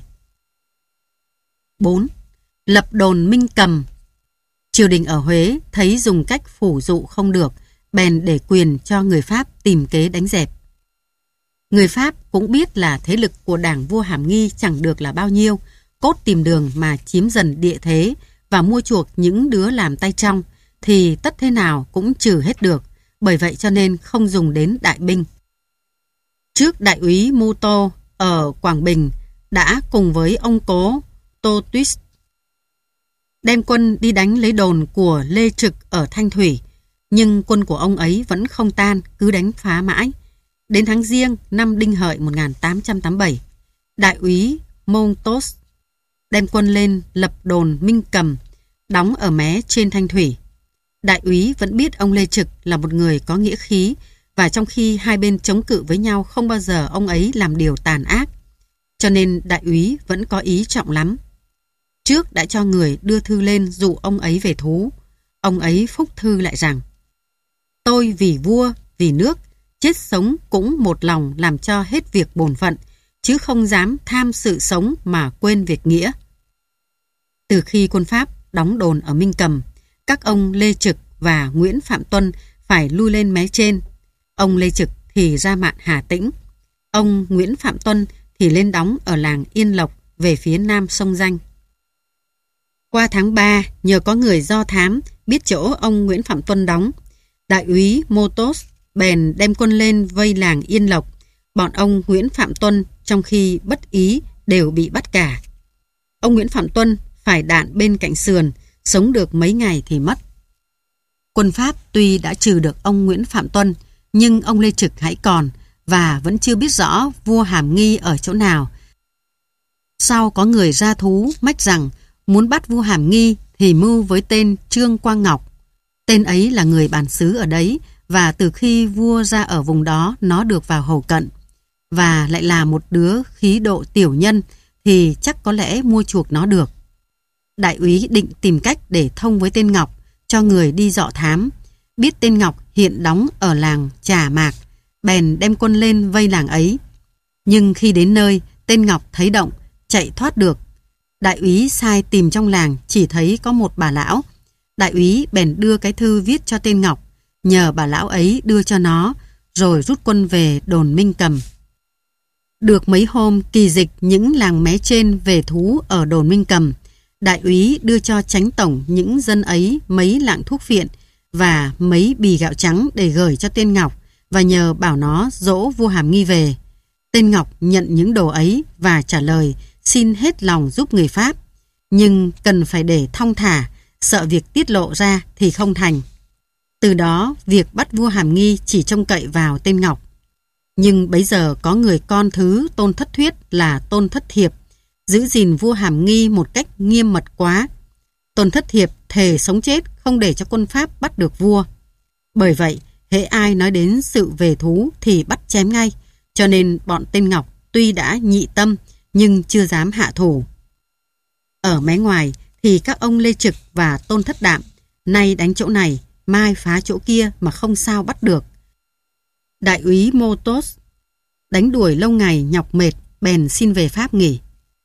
bốn. Lập đồn Minh Cầm. Triều đình ở Huế thấy dùng cách phủ dụ không được, bèn để quyền cho người Pháp tìm kế đánh dẹp. Người Pháp cũng biết là thế lực của đảng vua Hàm Nghi chẳng được là bao nhiêu, cốt tìm đường mà chiếm dần địa thế và mua chuộc những đứa làm tay trong thì tất thế nào cũng trừ hết được, bởi vậy cho nên không dùng đến đại binh. Trước đại úy Mô Tô ở Quảng Bình đã cùng với ông cố Tô Tuyết đem quân đi đánh lấy đồn của Lê Trực ở Thanh Thủy, nhưng quân của ông ấy vẫn không tan, cứ đánh phá mãi. Đến tháng Giêng năm Đinh Hợi một nghìn tám trăm tám mươi bảy, đại úy Montos đem quân lên lập đồn Minh Cầm, đóng ở mé trên Thanh Thủy. Đại úy vẫn biết ông Lê Trực là một người có nghĩa khí, và trong khi hai bên chống cự với nhau không bao giờ ông ấy làm điều tàn ác, cho nên đại úy vẫn có ý trọng lắm. Trước đã cho người đưa thư lên dụ ông ấy về thú. Ông ấy phúc thư lại rằng: tôi vì vua, vì nước, chết sống cũng một lòng làm cho hết việc bổn phận, chứ không dám tham sự sống mà quên việc nghĩa. Từ khi quân Pháp đóng đồn ở Minh Cầm, các ông Lê Trực và Nguyễn Phạm Tuân phải lui lên mé trên. Ông Lê Trực thì ra mạn Hà Tĩnh, ông Nguyễn Phạm Tuân thì lên đóng ở làng Yên Lộc về phía nam sông Danh. Qua tháng ba, nhờ có người do thám biết chỗ ông Nguyễn Phạm Tuân đóng, đại úy Motos bèn đem quân lên vây làng Yên Lộc. Bọn ông Nguyễn Phạm Tuân trong khi bất ý đều bị bắt cả. Ông Nguyễn Phạm Tuân phải đạn bên cạnh sườn, sống được mấy ngày thì mất. Quân Pháp tuy đã trừ được ông Nguyễn Phạm Tuân, nhưng ông Lê Trực hãy còn và vẫn chưa biết rõ vua Hàm Nghi ở chỗ nào. Sau có người ra thú mách rằng muốn bắt vua Hàm Nghi thì mưu với tên Trương Quang Ngọc. Tên ấy là người bản xứ ở đấy, và từ khi vua ra ở vùng đó nó được vào hầu cận, và lại là một đứa khí độ tiểu nhân thì chắc có lẽ mua chuộc nó được. Đại úy định tìm cách để thông với tên Ngọc, cho người đi dọ thám. Biết tên Ngọc hiện đóng ở làng Trà Mạc, bèn đem quân lên vây làng ấy. Nhưng khi đến nơi, tên Ngọc thấy động, chạy thoát được. Đại úy sai tìm trong làng, chỉ thấy có một bà lão. Đại úy bèn đưa cái thư viết cho tên Ngọc, nhờ bà lão ấy đưa cho nó, rồi rút quân về đồn Minh Cầm. Được mấy hôm kỳ dịch những làng mé trên về thú ở đồn Minh Cầm, đại úy đưa cho chánh tổng những dân ấy mấy lạng thuốc phiện và mấy bì gạo trắng để gửi cho tên Ngọc, và nhờ bảo nó dỗ vua Hàm Nghi về. Tên Ngọc nhận những đồ ấy và trả lời xin hết lòng giúp người Pháp, nhưng cần phải để thong thả, sợ việc tiết lộ ra thì không thành. Từ đó việc bắt vua Hàm Nghi chỉ trông cậy vào tên Ngọc. Nhưng bấy giờ có người con thứ Tôn Thất Thuyết là Tôn Thất Thiệp giữ gìn vua Hàm Nghi một cách nghiêm mật quá. Tôn Thất Thiệp thề sống chết không để cho quân Pháp bắt được vua. Bởi vậy, hễ ai nói đến sự về thú thì bắt chém ngay, cho nên bọn tên Ngọc tuy đã nhị tâm nhưng chưa dám hạ thủ. Ở mé ngoài thì các ông Lê Trực và Tôn Thất Đạm nay đánh chỗ này, mai phá chỗ kia mà không sao bắt được. Đại úy Motos đánh đuổi lâu ngày nhọc mệt, bèn xin về Pháp nghỉ.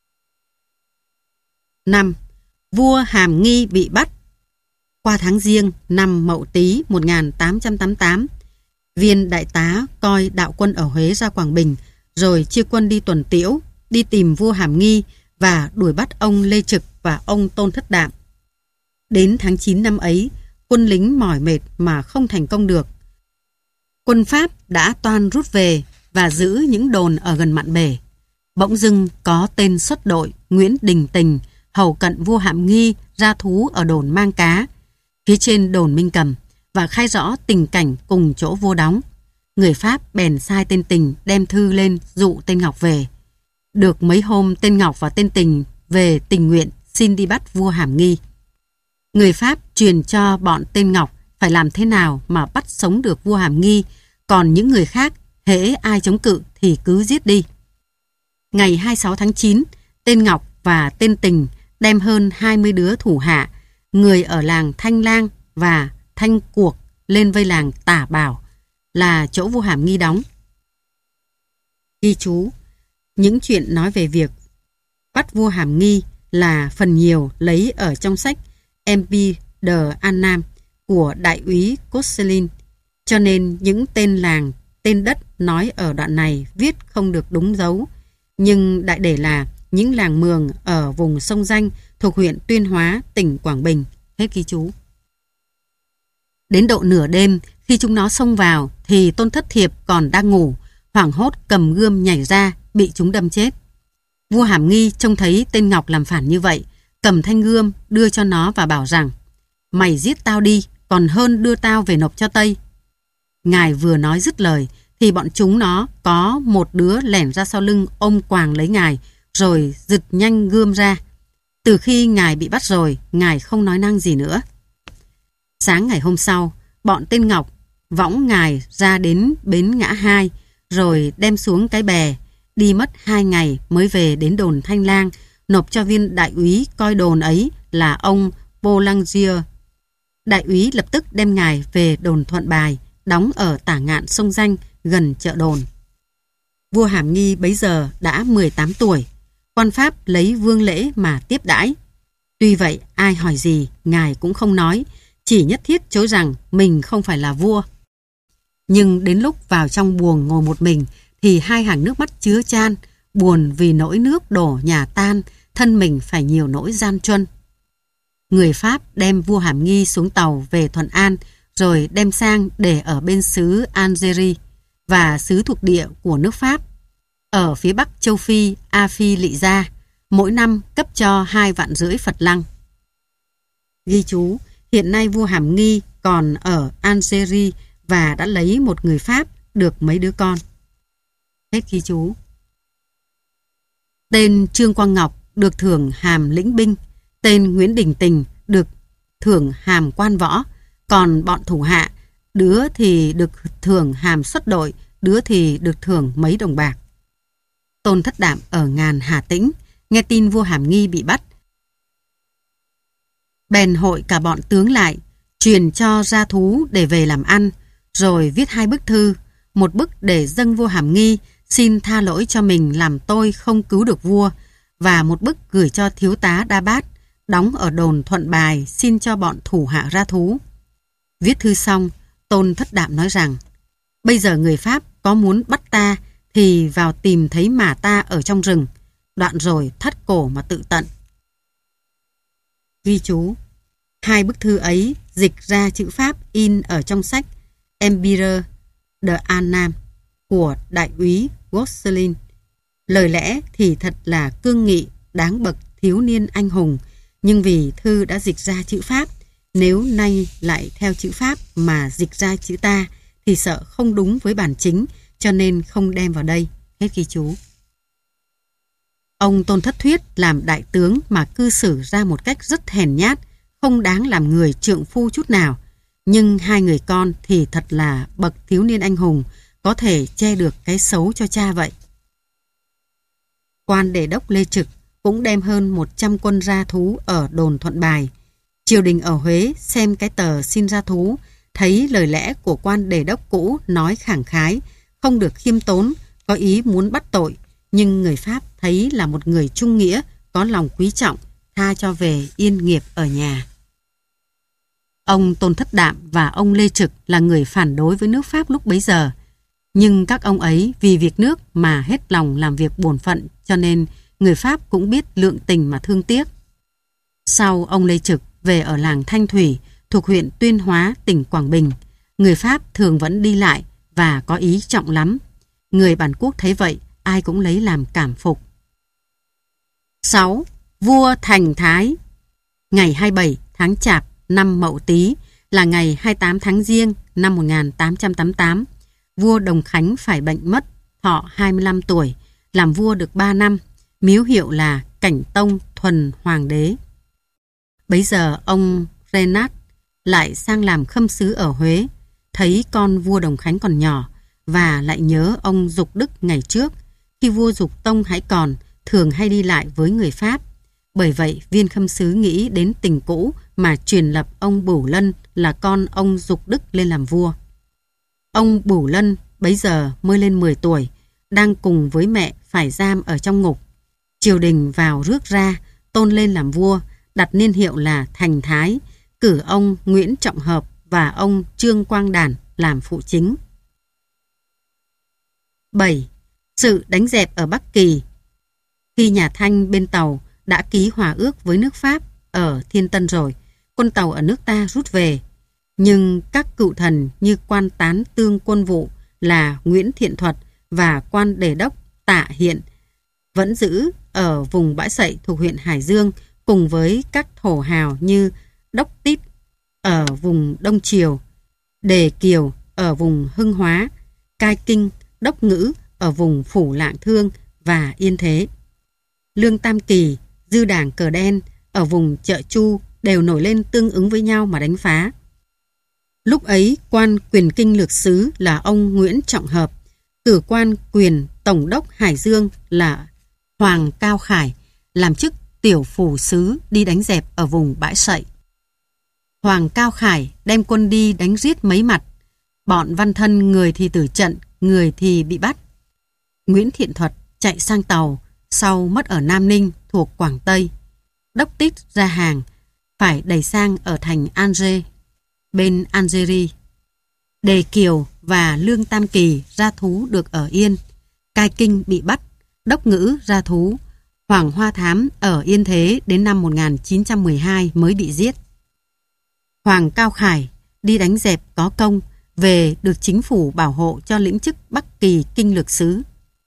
năm. Vua Hàm Nghi bị bắt. Qua tháng Giêng năm Mậu Tý một nghìn tám trăm tám mươi tám, viên đại tá coi đạo quân ở Huế ra Quảng Bình, rồi chia quân đi tuần tiễu, đi tìm vua Hàm Nghi và đuổi bắt ông Lê Trực và ông Tôn Thất Đạm. Đến tháng chín năm ấy, quân lính mỏi mệt mà không thành công được. Quân Pháp đã toan rút về và giữ những đồn ở gần mạn bể. Bỗng dưng có tên xuất đội Nguyễn Đình Tình hầu cận vua Hàm Nghi ra thú ở đồn Mang Cá, phía trên đồn Minh Cầm, và khai rõ tình cảnh cùng chỗ vua đóng. Người Pháp bèn sai tên Tình đem thư lên dụ tên Ngọc về. Được mấy hôm, tên Ngọc và tên Tình về tình nguyện xin đi bắt vua Hàm Nghi. Người Pháp truyền cho bọn tên Ngọc phải làm thế nào mà bắt sống được vua Hàm Nghi, còn những người khác hễ ai chống cự thì cứ giết đi. Ngày hai mươi sáu tháng chín, tên Ngọc và tên Tình đem hơn hai mươi đứa thủ hạ, người ở làng Thanh Lang và Thanh Cuộc lên vây làng Tả Bảo, là chỗ vua Hàm Nghi đóng. Ghi chú: những chuyện nói về việc bắt vua Hàm Nghi là phần nhiều lấy ở trong sách em pê de Annam của đại úy Cosselin, cho nên những tên làng, tên đất nói ở đoạn này viết không được đúng dấu, nhưng đại để là những làng mường ở vùng sông Danh thuộc huyện Tuyên Hóa, tỉnh Quảng Bình. Hết ghi chú. Đến độ nửa đêm, khi chúng nó xông vào thì Tôn Thất Thiệp còn đang ngủ, hoảng hốt cầm gươm nhảy ra, bị chúng đâm chết. Vua Hàm Nghi trông thấy tên Ngọc làm phản như vậy, cầm thanh gươm đưa cho nó và bảo rằng: mày giết tao đi, còn hơn đưa tao về nộp cho Tây. Ngài vừa nói dứt lời thì bọn chúng nó có một đứa lẻn ra sau lưng ôm quàng lấy ngài, rồi giật nhanh gươm ra. Từ khi ngài bị bắt rồi, ngài không nói năng gì nữa. Sáng ngày hôm sau, bọn tên Ngọc võng ngài ra đến bến Ngã Hai, rồi đem xuống cái bè, đi mất hai ngày mới về đến đồn Thanh Lang, nộp cho viên đại úy coi đồn ấy là ông Boulanger. Đại úy lập tức đem ngài về đồn Thuận Bài, đóng ở tả ngạn sông Danh gần chợ đồn. Vua Hàm Nghi bấy giờ đã mười tám tuổi, quan Pháp lấy vương lễ mà tiếp đãi. Tuy vậy ai hỏi gì ngài cũng không nói, chỉ nhất thiết chối rằng mình không phải là vua. Nhưng đến lúc vào trong buồng ngồi một mình thì hai hàng nước mắt chứa chan, buồn vì nỗi nước đổ nhà tan, thân mình phải nhiều nỗi gian truân. Người Pháp đem vua Hàm Nghi xuống tàu về Thuận An, rồi đem sang để ở bên xứ Algeria và xứ thuộc địa của nước Pháp. Ở phía bắc châu Phi, A Phi Lị Gia, mỗi năm cấp cho hai vạn rưỡi Phật lăng. Ghi chú, hiện nay vua Hàm Nghi còn ở Algeria và đã lấy một người Pháp được mấy đứa con. Hết ghi chú. Tên Trương Quang Ngọc được thưởng hàm lĩnh binh, tên Nguyễn Đình Tình được thưởng hàm quan võ, còn bọn thủ hạ, đứa thì được thưởng hàm xuất đội, đứa thì được thưởng mấy đồng bạc. Tôn Thất Đạm ở Ngàn Hà Tĩnh, nghe tin vua Hàm Nghi bị bắt, bèn hội cả bọn tướng lại, truyền cho ra thú để về làm ăn, rồi viết hai bức thư, một bức để dâng vua Hàm Nghi xin tha lỗi cho mình làm tôi không cứu được vua, và một bức gửi cho thiếu tá Đa Bát, đóng ở đồn Thuận Bài xin cho bọn thủ hạ ra thú. Viết thư xong, Tôn Thất Đạm nói rằng, bây giờ người Pháp có muốn bắt ta thì vào tìm thấy mà ta ở trong rừng, đoạn rồi thắt cổ mà tự tận. Ghi chú, hai bức thư ấy dịch ra chữ Pháp in ở trong sách Empire de Annam của đại úy Gosselin. Lời lẽ thì thật là cương nghị, đáng bậc thiếu niên anh hùng, nhưng vì thư đã dịch ra chữ Pháp, nếu nay lại theo chữ Pháp mà dịch ra chữ ta thì sợ không đúng với bản chính, cho nên không đem vào đây. Hết ghi chú. Ông Tôn Thất Thuyết làm đại tướng mà cư xử ra một cách rất hèn nhát, không đáng làm người trượng phu chút nào. Nhưng hai người con thì thật là bậc thiếu niên anh hùng, có thể che được cái xấu cho cha vậy. Quan đề đốc Lê Trực cũng đem hơn một trăm quân ra thú ở đồn Thuận Bài. Triều đình ở Huế xem cái tờ xin ra thú, thấy lời lẽ của quan đề đốc cũ nói khẳng khái, không được khiêm tốn, có ý muốn bắt tội, nhưng người Pháp thấy là một người trung nghĩa, có lòng quý trọng, tha cho về yên nghiệp ở nhà. Ông Tôn Thất Đạm và ông Lê Trực là người phản đối với nước Pháp lúc bấy giờ, nhưng các ông ấy vì việc nước mà hết lòng làm việc bổn phận, cho nên người Pháp cũng biết lượng tình mà thương tiếc. Sau ông Lê Trực về ở làng Thanh Thủy thuộc huyện Tuyên Hóa, tỉnh Quảng Bình, người Pháp thường vẫn đi lại và có ý trọng lắm. Người bản quốc thấy vậy, ai cũng lấy làm cảm phục. sáu. Vua Thành Thái. Ngày hai mươi bảy tháng Chạp năm Mậu Tý là ngày hai mươi tám tháng Giêng năm một nghìn tám trăm tám mươi tám, vua Đồng Khánh phải bệnh mất, thọ hai mươi lăm tuổi, làm vua được ba năm, miếu hiệu là Cảnh Tông Thuần Hoàng đế. Bấy giờ ông Renat lại sang làm khâm sứ ở Huế, thấy con vua Đồng Khánh còn nhỏ và lại nhớ ông Dục Đức ngày trước, khi vua Dục Tông hãy còn, thường hay đi lại với người Pháp. Bởi vậy viên khâm sứ nghĩ đến tình cũ mà truyền lập ông Bửu Lân là con ông Dục Đức lên làm vua. Ông Bửu Lân bấy giờ mới lên mười tuổi, đang cùng với mẹ phải giam ở trong ngục. Triều đình vào rước ra, tôn lên làm vua, đặt niên hiệu là Thành Thái, cử ông Nguyễn Trọng Hợp và ông Trương Quang Đản làm phụ chính. bảy. Sự đánh dẹp ở Bắc Kỳ. Khi nhà Thanh bên Tàu đã ký hòa ước với nước Pháp ở Thiên Tân rồi, quân Tàu ở nước ta rút về. Nhưng các cựu thần như quan tán tương quân vụ là Nguyễn Thiện Thuật và quan đề đốc Tạ Hiện vẫn giữ ở vùng bãi sậy thuộc huyện Hải Dương, cùng với các thổ hào như Đốc Tít ở vùng Đông Triều, Đề Kiều ở vùng Hưng Hóa, Cai Kinh, Đốc Ngữ ở vùng Phủ Lạng Thương và Yên Thế. Lương Tam Kỳ, Dư Đảng Cờ Đen ở vùng Chợ Chu đều nổi lên tương ứng với nhau mà đánh phá. Lúc ấy, quan quyền kinh lược sứ là ông Nguyễn Trọng Hợp, cử quan quyền tổng đốc Hải Dương là Hoàng Cao Khải làm chức tiểu phủ sứ đi đánh dẹp ở vùng bãi sậy. Hoàng Cao Khải đem quân đi đánh giết mấy mặt, bọn văn thân người thì tử trận, người thì bị bắt. Nguyễn Thiện Thuật chạy sang Tàu, sau mất ở Nam Ninh thuộc Quảng Tây. Đốc Tít ra hàng, phải đẩy sang ở thành Angers, bên Algeria. Đề Kiều và Lương Tam Kỳ ra thú được ở Yên. Cai Kinh bị bắt, Đốc Ngữ ra thú. Hoàng Hoa Thám ở yên thế đến năm một nghìn chín trăm mười hai mới bị giết. Hoàng Cao Khải đi đánh dẹp có công, về được chính phủ bảo hộ cho lĩnh chức Bắc Kỳ Kinh Lược Sứ.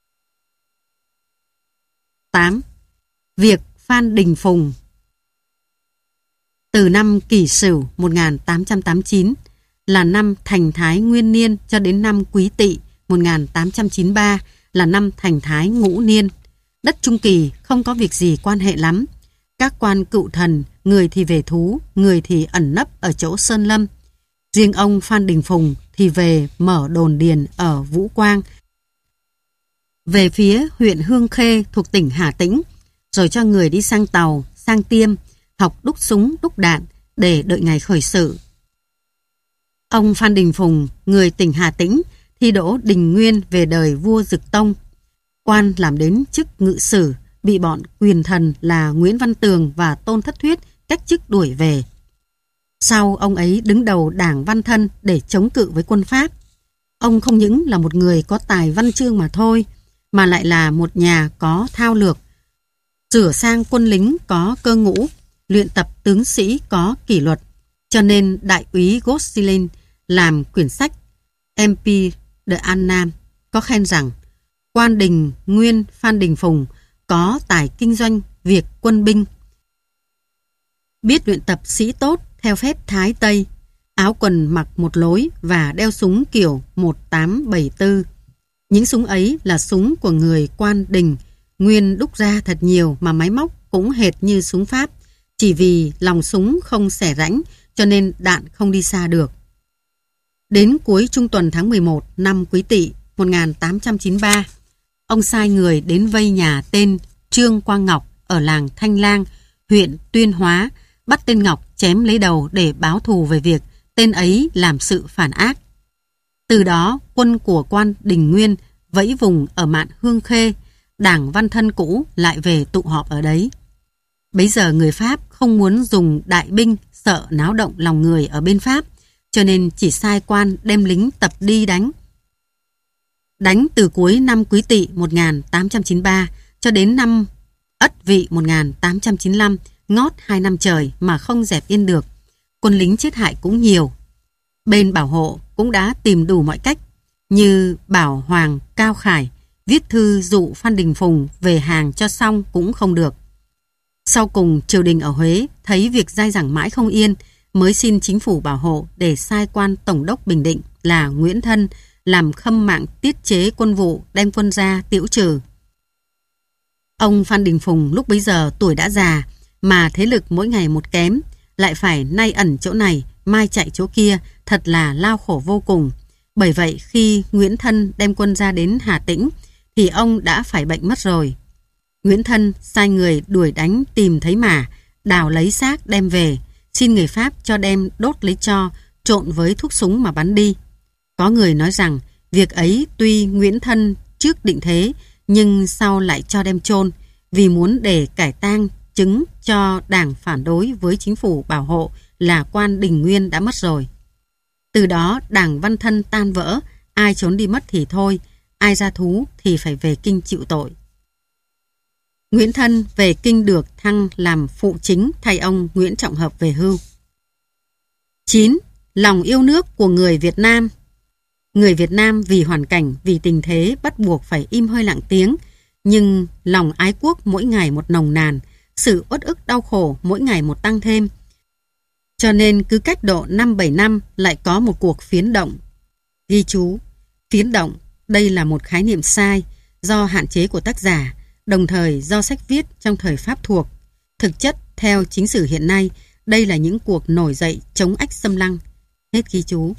tám. Việc Phan Đình Phùng. Từ năm Kỷ Sửu một nghìn tám trăm tám mươi chín là năm Thành Thái Nguyên Niên cho đến năm Quý Tỵ một nghìn tám trăm chín mươi ba là năm Thành Thái Ngũ Niên. Đất Trung Kỳ không có việc gì quan hệ lắm. Các quan cựu thần, người thì về thú, người thì ẩn nấp ở chỗ Sơn Lâm. Riêng ông Phan Đình Phùng thì về mở đồn điền ở Vũ Quang, về phía huyện Hương Khê thuộc tỉnh Hà Tĩnh, rồi cho người đi sang Tàu, sang Tiêm, học đúc súng, đúc đạn để đợi ngày khởi sự. Ông Phan Đình Phùng, người tỉnh Hà Tĩnh, thi đỗ Đình Nguyên về đời vua Dực Tông. Quan làm đến chức ngự sử, bị bọn quyền thần là Nguyễn Văn Tường và Tôn Thất Thuyết cách chức đuổi về. Sau ông ấy đứng đầu đảng Văn Thân để chống cự với quân Pháp. Ông không những là một người có tài văn chương mà thôi, mà lại là một nhà có thao lược, sửa sang quân lính có cơ ngũ, luyện tập tướng sĩ có kỷ luật. Cho nên đại úy Gosselin làm quyển sách Empire de Annam có khen rằng quan Đình Nguyên Phan Đình Phùng có tài kinh doanh việc quân binh, biết luyện tập sĩ tốt theo phép Thái Tây, áo quần mặc một lối và đeo súng kiểu một tám bảy tư. Những súng ấy là súng của người quan Đình Nguyên đúc ra thật nhiều mà máy móc cũng hệt như súng Pháp, chỉ vì lòng súng không xẻ rãnh cho nên đạn không đi xa được. Đến cuối trung tuần tháng mười một năm Quý Tỵ một nghìn tám trăm chín mươi ba, ông sai người đến vây nhà tên Trương Quang Ngọc ở làng Thanh Lang, huyện Tuyên Hóa, bắt tên Ngọc chém lấy đầu để báo thù về việc tên ấy làm sự phản ác. Từ đó, quân của quan Đình Nguyên vẫy vùng ở mạn Hương Khê, đảng Văn Thân cũ lại về tụ họp ở đấy. Bấy giờ người Pháp không muốn dùng đại binh, sợ náo động lòng người ở bên Pháp, cho nên chỉ sai quan đem lính tập đi đánh. Đánh từ cuối năm Quý Tỵ một nghìn tám trăm chín mươi ba cho đến năm Ất Vị một nghìn tám trăm chín mươi lăm, ngót hai năm trời mà không dẹp yên được. Quân lính chết hại cũng nhiều. Bên bảo hộ cũng đã tìm đủ mọi cách, như bảo Hoàng Cao Khải viết thư dụ Phan Đình Phùng về hàng cho xong cũng không được. Sau cùng triều đình ở Huế thấy việc dai dẳng mãi không yên, mới xin chính phủ bảo hộ để sai quan tổng đốc Bình Định là Nguyễn Thân làm khâm mạng tiết chế quân vụ, đem quân ra tiễu trừ. Ông Phan Đình Phùng lúc bấy giờ tuổi đã già, mà thế lực mỗi ngày một kém, lại phải nay ẩn chỗ này, mai chạy chỗ kia, thật là lao khổ vô cùng. Bởi vậy khi Nguyễn Thân đem quân ra đến Hà Tĩnh, thì ông đã phải bệnh mất rồi. Nguyễn Thân sai người đuổi đánh tìm thấy mà, đào lấy xác đem về, xin người Pháp cho đem đốt lấy tro, trộn với thuốc súng mà bắn đi. Có người nói rằng việc ấy tuy Nguyễn Thân trước định thế, nhưng sau lại cho đem chôn, vì muốn để cải tang chứng cho đảng phản đối với chính phủ bảo hộ là quan Đình Nguyên đã mất rồi. Từ đó đảng Văn Thân tan vỡ, ai trốn đi mất thì thôi, ai ra thú thì phải về kinh chịu tội. Nguyễn Thân về kinh được thăng làm phụ chính thay ông Nguyễn Trọng Hợp về hưu. chín. Lòng yêu nước của người Việt Nam. Người Việt Nam vì hoàn cảnh, vì tình thế bắt buộc phải im hơi lặng tiếng, nhưng lòng ái quốc mỗi ngày một nồng nàn, sự uất ức đau khổ mỗi ngày một tăng thêm. Cho nên cứ cách độ năm bảy năm lại có một cuộc phiến động. Ghi chú, phiến động đây là một khái niệm sai do hạn chế của tác giả, đồng thời do sách viết trong thời Pháp thuộc. Thực chất, theo chính sử hiện nay, đây là những cuộc nổi dậy chống ách xâm lăng. Hết ghi chú.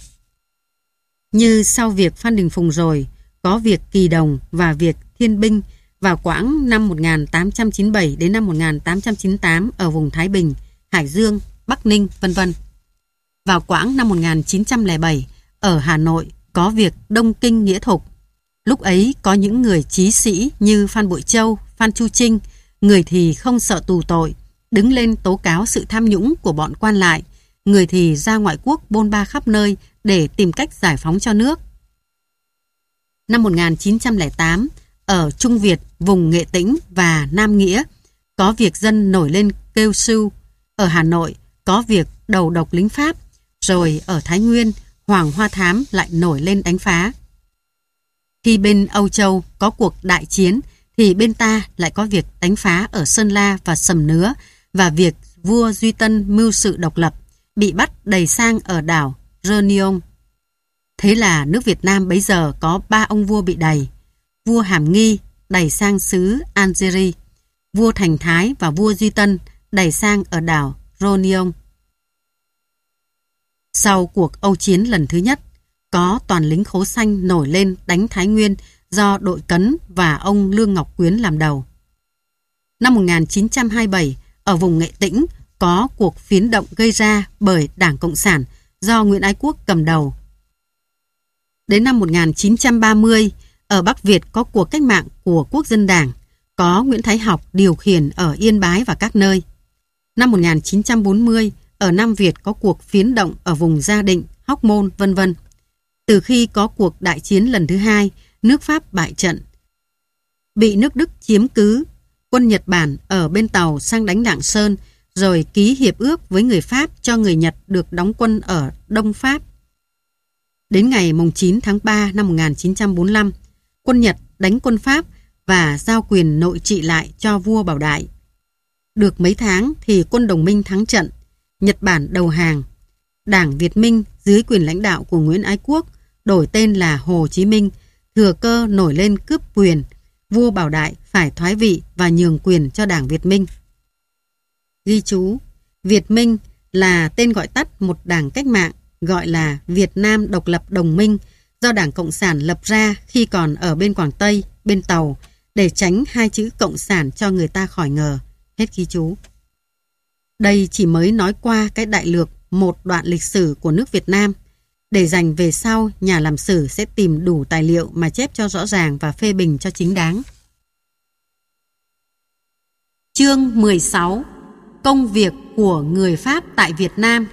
Như sau việc Phan Đình Phùng rồi, có việc Kỳ Đồng và việc Thiên Binh vào quãng năm một nghìn tám trăm chín mươi bảy đến năm một nghìn tám trăm chín mươi tám ở vùng Thái Bình, Hải Dương, Bắc Ninh, vân vân. Vào quãng năm một nghìn chín trăm lẻ bảy ở Hà Nội có việc Đông Kinh Nghĩa Thục. Lúc ấy có những người chí sĩ như Phan Bội Châu, Phan Chu Trinh, người thì không sợ tù tội, đứng lên tố cáo sự tham nhũng của bọn quan lại, người thì ra ngoại quốc bôn ba khắp nơi để tìm cách giải phóng cho nước. Năm một nghìn chín trăm lẻ tám, ở Trung Việt, vùng Nghệ Tĩnh và Nam Nghĩa, có việc dân nổi lên kêu sưu. Ở Hà Nội, có việc đầu độc lính Pháp. Rồi ở Thái Nguyên, Hoàng Hoa Thám lại nổi lên đánh phá. Khi bên Âu Châu có cuộc đại chiến, thì bên ta lại có việc đánh phá ở Sơn La và Sầm Nứa, và việc vua Duy Tân mưu sự độc lập, bị bắt đầy sang ở đảo Reunion. Thế là nước Việt Nam bấy giờ có ba ông vua bị đày. Vua Hàm Nghi đày sang xứ Algeria, vua Thành Thái và vua Duy Tân đày sang ở đảo Reunion. Sau cuộc Âu chiến lần thứ nhất, có toàn lính khố xanh nổi lên đánh Thái Nguyên do đội Cấn và ông Lương Ngọc Quyến làm đầu. Năm một nghìn chín trăm hai mươi bảy, ở vùng Nghệ Tĩnh có cuộc phiến động gây ra bởi Đảng Cộng sản do Nguyễn Ái Quốc cầm đầu. Đến năm một nghìn chín trăm ba mươi, ở Bắc Việt có cuộc cách mạng của Quốc dân Đảng, có Nguyễn Thái Học điều khiển ở Yên Bái và các nơi. Năm một nghìn chín trăm bốn mươi, ở Nam Việt có cuộc phiến động ở vùng Gia Định, Hóc Môn, vân vân. Từ khi có cuộc đại chiến lần thứ hai, nước Pháp bại trận, bị nước Đức chiếm cứ, quân Nhật Bản ở bên Tàu sang đánh Lạng Sơn, rồi ký hiệp ước với người Pháp cho người Nhật được đóng quân ở Đông Pháp. Đến ngày chín tháng ba năm một nghìn chín trăm bốn mươi lăm, quân Nhật đánh quân Pháp và giao quyền nội trị lại cho vua Bảo Đại. Được mấy tháng thì quân đồng minh thắng trận, Nhật Bản đầu hàng. Đảng Việt Minh dưới quyền lãnh đạo của Nguyễn Ái Quốc, đổi tên là Hồ Chí Minh, thừa cơ nổi lên cướp quyền. Vua Bảo Đại phải thoái vị và nhường quyền cho Đảng Việt Minh. Ghi chú: Việt Minh là tên gọi tắt một đảng cách mạng gọi là Việt Nam Độc lập Đồng minh, do Đảng Cộng sản lập ra khi còn ở bên Quảng Tây, bên Tàu, để tránh hai chữ Cộng sản cho người ta khỏi ngờ. Hết ghi chú. Đây chỉ mới nói qua cái đại lược một đoạn lịch sử của nước Việt Nam, để dành về sau nhà làm sử sẽ tìm đủ tài liệu mà chép cho rõ ràng và phê bình cho chính đáng. Chương mười sáu. Công việc của người Pháp tại Việt Nam.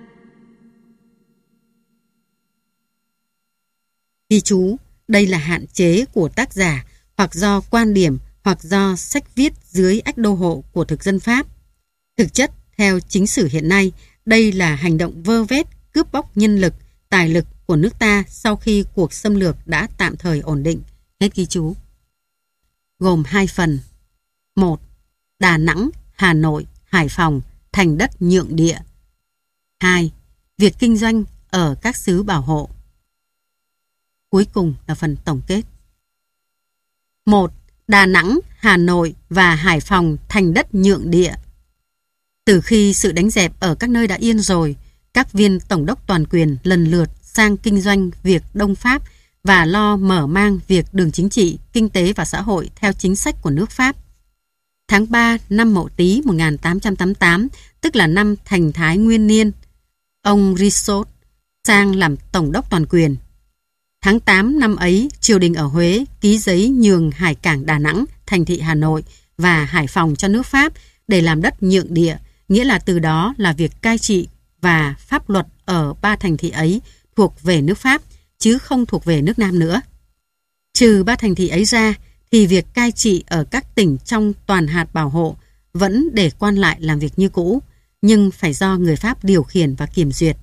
Ghi chú: đây là hạn chế của tác giả, hoặc do quan điểm, hoặc do sách viết dưới ách đô hộ của thực dân Pháp. Thực chất, theo chính sử hiện nay, đây là hành động vơ vét, cướp bóc nhân lực, tài lực của nước ta sau khi cuộc xâm lược đã tạm thời ổn định. Hết ghi chú. Gồm hai phần. một. Đà Nẵng, Hà Nội, Hải Phòng thành đất nhượng địa. hai. Việc kinh doanh ở các xứ bảo hộ. Cuối cùng là phần tổng kết. một. Đà Nẵng, Hà Nội và Hải Phòng thành đất nhượng địa. Từ khi sự đánh dẹp ở các nơi đã yên rồi, các viên tổng đốc toàn quyền lần lượt sang kinh doanh việc Đông Pháp và lo mở mang việc đường chính trị, kinh tế và xã hội theo chính sách của nước Pháp. Tháng ba năm Mậu Tý một nghìn tám trăm tám mươi tám, tức là năm Thành Thái Nguyên Niên, ông Richaud sang làm tổng đốc toàn quyền. Tháng tám năm ấy, triều đình ở Huế ký giấy nhường hải cảng Đà Nẵng, thành thị Hà Nội và Hải Phòng cho nước Pháp để làm đất nhượng địa, nghĩa là từ đó là việc cai trị và pháp luật ở ba thành thị ấy thuộc về nước Pháp, chứ không thuộc về nước Nam nữa. Trừ ba thành thị ấy ra, thì việc cai trị ở các tỉnh trong toàn hạt bảo hộ vẫn để quan lại làm việc như cũ, nhưng phải do người Pháp điều khiển và kiểm duyệt.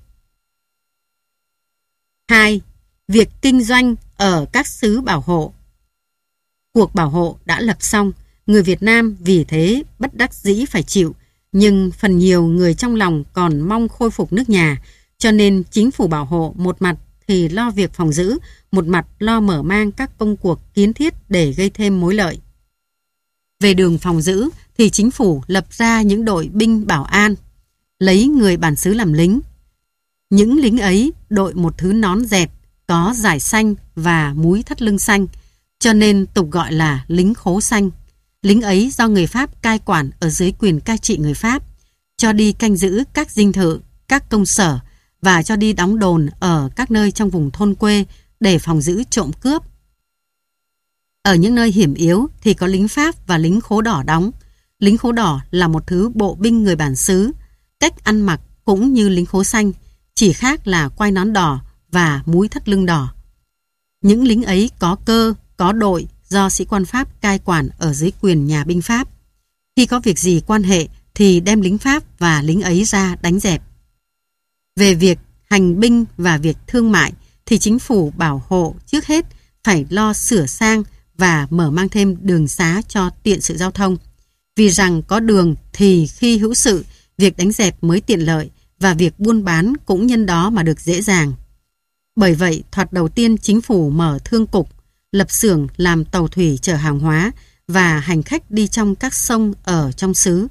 hai. Việc kinh doanh ở các xứ bảo hộ. Cuộc bảo hộ đã lập xong, người Việt Nam vì thế bất đắc dĩ phải chịu, nhưng phần nhiều người trong lòng còn mong khôi phục nước nhà, cho nên chính phủ bảo hộ một mặt thì lo việc phòng giữ, một mặt lo mở mang các công cuộc kiến thiết để gây thêm mối lợi. Về đường phòng giữ thì chính phủ lập ra những đội binh bảo an, lấy người bản xứ làm lính. Những lính ấy đội một thứ nón dẹt, có dải xanh và múi thắt lưng xanh, cho nên tục gọi là lính khố xanh. Lính ấy do người Pháp cai quản ở dưới quyền cai trị người Pháp, cho đi canh giữ các dinh thự, các công sở và cho đi đóng đồn ở các nơi trong vùng thôn quê để phòng giữ trộm cướp. Ở những nơi hiểm yếu thì có lính Pháp và lính khố đỏ đóng. Lính khố đỏ là một thứ bộ binh người bản xứ, cách ăn mặc cũng như lính khố xanh, chỉ khác là quai nón đỏ và múi thắt lưng đỏ. Những lính ấy có cơ, có đội, do sĩ quan Pháp cai quản ở dưới quyền nhà binh Pháp. Khi có việc gì quan hệ thì đem lính Pháp và lính ấy ra đánh dẹp. Về việc hành binh và việc thương mại thì chính phủ bảo hộ trước hết phải lo sửa sang và mở mang thêm đường xá cho tiện sự giao thông. Vì rằng có đường thì khi hữu sự, việc đánh dẹp mới tiện lợi và việc buôn bán cũng nhân đó mà được dễ dàng. Bởi vậy, thoạt đầu tiên chính phủ mở thương cục, lập xưởng làm tàu thủy chở hàng hóa và hành khách đi trong các sông ở trong xứ.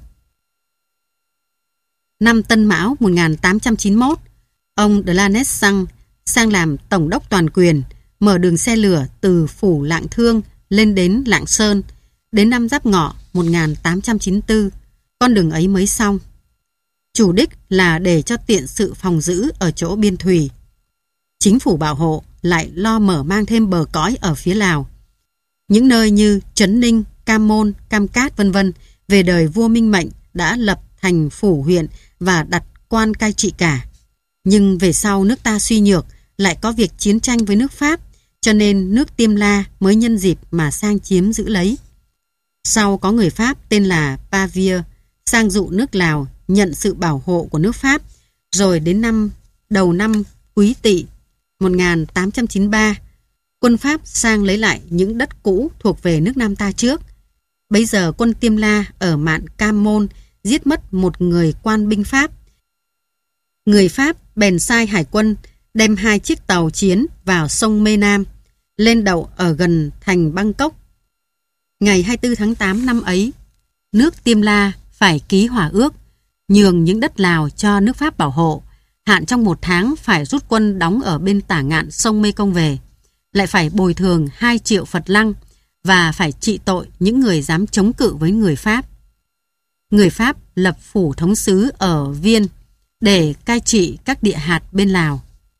Năm Tân Mão một nghìn tám trăm chín mươi mốt, ông de la Nesang sang làm tổng đốc toàn quyền, mở đường xe lửa từ phủ Lạng Thương lên đến Lạng Sơn. Đến năm Giáp Ngọ một nghìn tám trăm chín mươi tư, con đường ấy mới xong. Chủ đích là để cho tiện sự phòng giữ ở chỗ biên thùy. Chính phủ bảo hộ lại lo mở mang thêm bờ cõi ở phía Lào. Những nơi như Trấn Ninh, Cam Môn, Cam Cát vân vân về đời vua Minh Mệnh đã lập thành phủ huyện và đặt quan cai trị cả. Nhưng về sau nước ta suy nhược, lại có việc chiến tranh với nước Pháp, cho nên nước Tiêm La mới nhân dịp mà sang chiếm giữ lấy. Sau có người Pháp tên là Pavia sang dụ nước Lào nhận sự bảo hộ của nước Pháp, rồi đến năm đầu năm Quý Tỵ một nghìn tám trăm chín mươi ba, quân Pháp sang lấy lại những đất cũ thuộc về nước Nam ta trước. Bấy giờ quân Tiêm La ở mạn Cam Môn giết mất một người quan binh Pháp. Người Pháp bèn sai hải quân đem hai chiếc tàu chiến vào sông Mê Nam, lên đậu ở gần thành Bangkok. Ngày hai mươi tư tháng tám năm ấy, nước Tiêm La phải ký hòa ước, nhường những đất Lào cho nước Pháp bảo hộ, hạn trong một tháng phải rút quân đóng ở bên tả ngạn sông Mê Công về, lại phải bồi thường hai triệu Phật lăng và phải trị tội những người dám chống cự với người Pháp. Người Pháp lập phủ thống sứ ở Viên để cai trị các địa hạt bên Lào.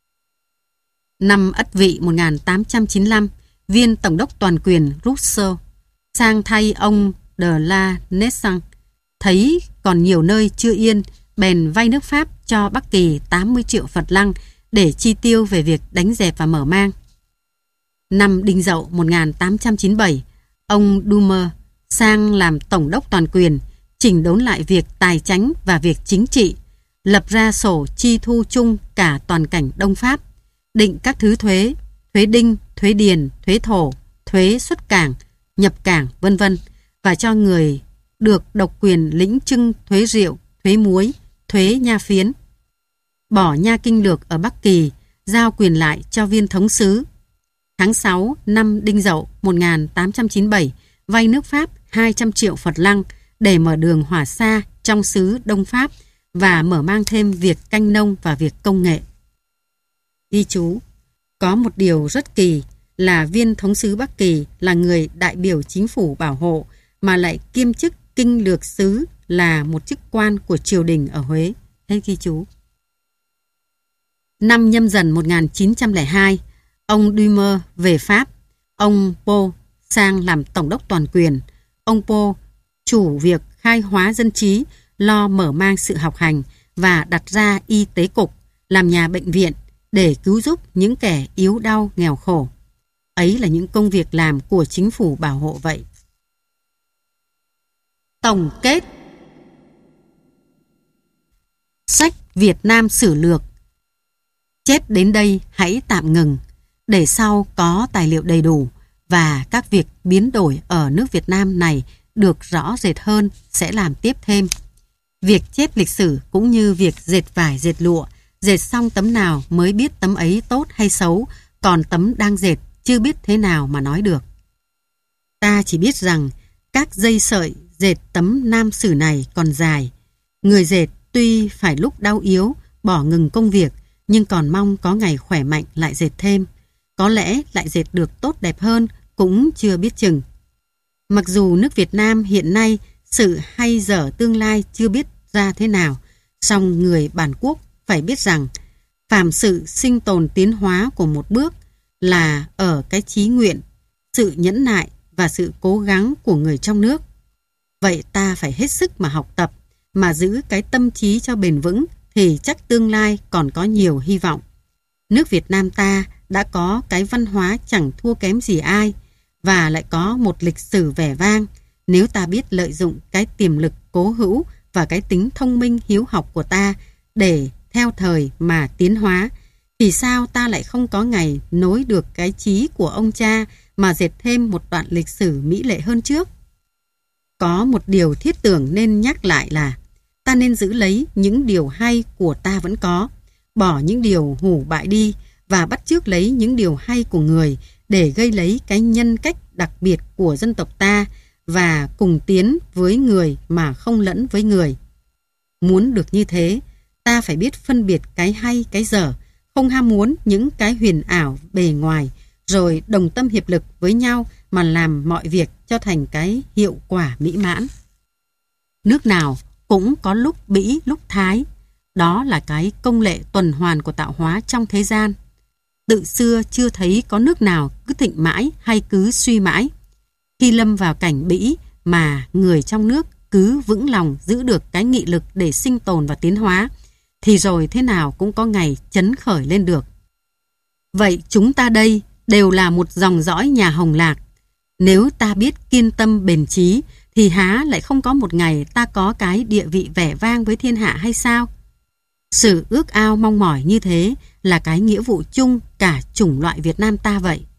Năm Ất Vị một nghìn tám trăm chín mươi lăm, viên tổng đốc toàn quyền Rousseau sang thay ông de la Nesang, thấy còn nhiều nơi chưa yên, bèn vay nước Pháp cho Bắc Kỳ tám mươi triệu Phật lăng để chi tiêu về việc đánh dẹp và mở mang. Năm Đinh Dậu một nghìn tám trăm chín mươi bảy, ông Dumer sang làm tổng đốc toàn quyền, chỉnh đốn lại việc tài chánh và việc chính trị, lập ra sổ chi thu chung cả toàn cảnh Đông Pháp, định các thứ thuế, thuế đinh, thuế điền, thuế thổ, thuế xuất cảng, nhập cảng, vân vân, và cho người được độc quyền lĩnh trưng thuế rượu, thuế muối, thuế nha phiến. Bỏ nha kinh lược ở Bắc Kỳ, giao quyền lại cho viên thống sứ. Tháng sáu năm Đinh Dậu một nghìn tám trăm chín mươi bảy, vay nước Pháp hai trăm triệu Phật lăng để mở đường hỏa xa trong xứ Đông Pháp và mở mang thêm việc canh nông và việc công nghệ. Ghi chú: có một điều rất kỳ là viên thống sứ Bắc Kỳ là người đại biểu chính phủ bảo hộ mà lại kiêm chức kinh lược sứ, là một chức quan của triều đình ở Huế. Hết ghi chú. Năm Nhâm Dần một nghìn chín trăm lẻ hai, ông Dumer về Pháp, ông Po sang làm tổng đốc toàn quyền. Ông Po chủ việc khai hóa dân trí, lo mở mang sự học hành và đặt ra y tế cục, làm nhà bệnh viện để cứu giúp những kẻ yếu đau nghèo khổ. Ấy là những công việc làm của chính phủ bảo hộ vậy. Tổng kết sách Việt Nam Sử Lược. Chép đến đây hãy tạm ngừng, để sau có tài liệu đầy đủ và các việc biến đổi ở nước Việt Nam này được rõ rệt hơn sẽ làm tiếp thêm. Việc chép lịch sử cũng như việc dệt vải dệt lụa, dệt xong tấm nào mới biết tấm ấy tốt hay xấu, còn tấm đang dệt chưa biết thế nào mà nói được. Ta chỉ biết rằng các dây sợi dệt tấm Nam Sử này còn dài. Người dệt tuy phải lúc đau yếu, bỏ ngừng công việc, nhưng còn mong có ngày khỏe mạnh lại dệt thêm. Có lẽ lại dệt được tốt đẹp hơn, cũng chưa biết chừng. Mặc dù nước Việt Nam hiện nay sự hay dở tương lai chưa biết ra thế nào, song người bản quốc phải biết rằng phàm sự sinh tồn tiến hóa của một bước là ở cái chí nguyện, sự nhẫn nại và sự cố gắng của người trong nước. Vậy ta phải hết sức mà học tập, mà giữ cái tâm trí cho bền vững thì chắc tương lai còn có nhiều hy vọng. Nước Việt Nam ta đã có cái văn hóa chẳng thua kém gì ai, và lại có một lịch sử vẻ vang. Nếu ta biết lợi dụng cái tiềm lực cố hữu và cái tính thông minh hiếu học của ta để theo thời mà tiến hóa, thì sao ta lại không có ngày nối được cái chí của ông cha mà dệt thêm một đoạn lịch sử mỹ lệ hơn trước? Có một điều thiết tưởng nên nhắc lại là ta nên giữ lấy những điều hay của ta vẫn có, bỏ những điều hủ bại đi và bắt chước lấy những điều hay của người để gây lấy cái nhân cách đặc biệt của dân tộc ta và cùng tiến với người mà không lẫn với người. Muốn được như thế, ta phải biết phân biệt cái hay cái dở, không ham muốn những cái huyền ảo bề ngoài, rồi đồng tâm hiệp lực với nhau mà làm mọi việc cho thành cái hiệu quả mỹ mãn. Nước nào cũng có lúc bỉ lúc thái, đó là cái công lệ tuần hoàn của tạo hóa trong thế gian. Tự xưa chưa thấy có nước nào cứ thịnh mãi hay cứ suy mãi. Khi lâm vào cảnh bỉ mà người trong nước cứ vững lòng giữ được cái nghị lực để sinh tồn và tiến hóa, thì rồi thế nào cũng có ngày chấn khởi lên được. Vậy chúng ta đây đều là một dòng dõi nhà Hồng Lạc. Nếu ta biết kiên tâm bền chí, thì há lại không có một ngày ta có cái địa vị vẻ vang với thiên hạ hay sao? Sự ước ao mong mỏi như thế là cái nghĩa vụ chung cả chủng loại Việt Nam ta vậy.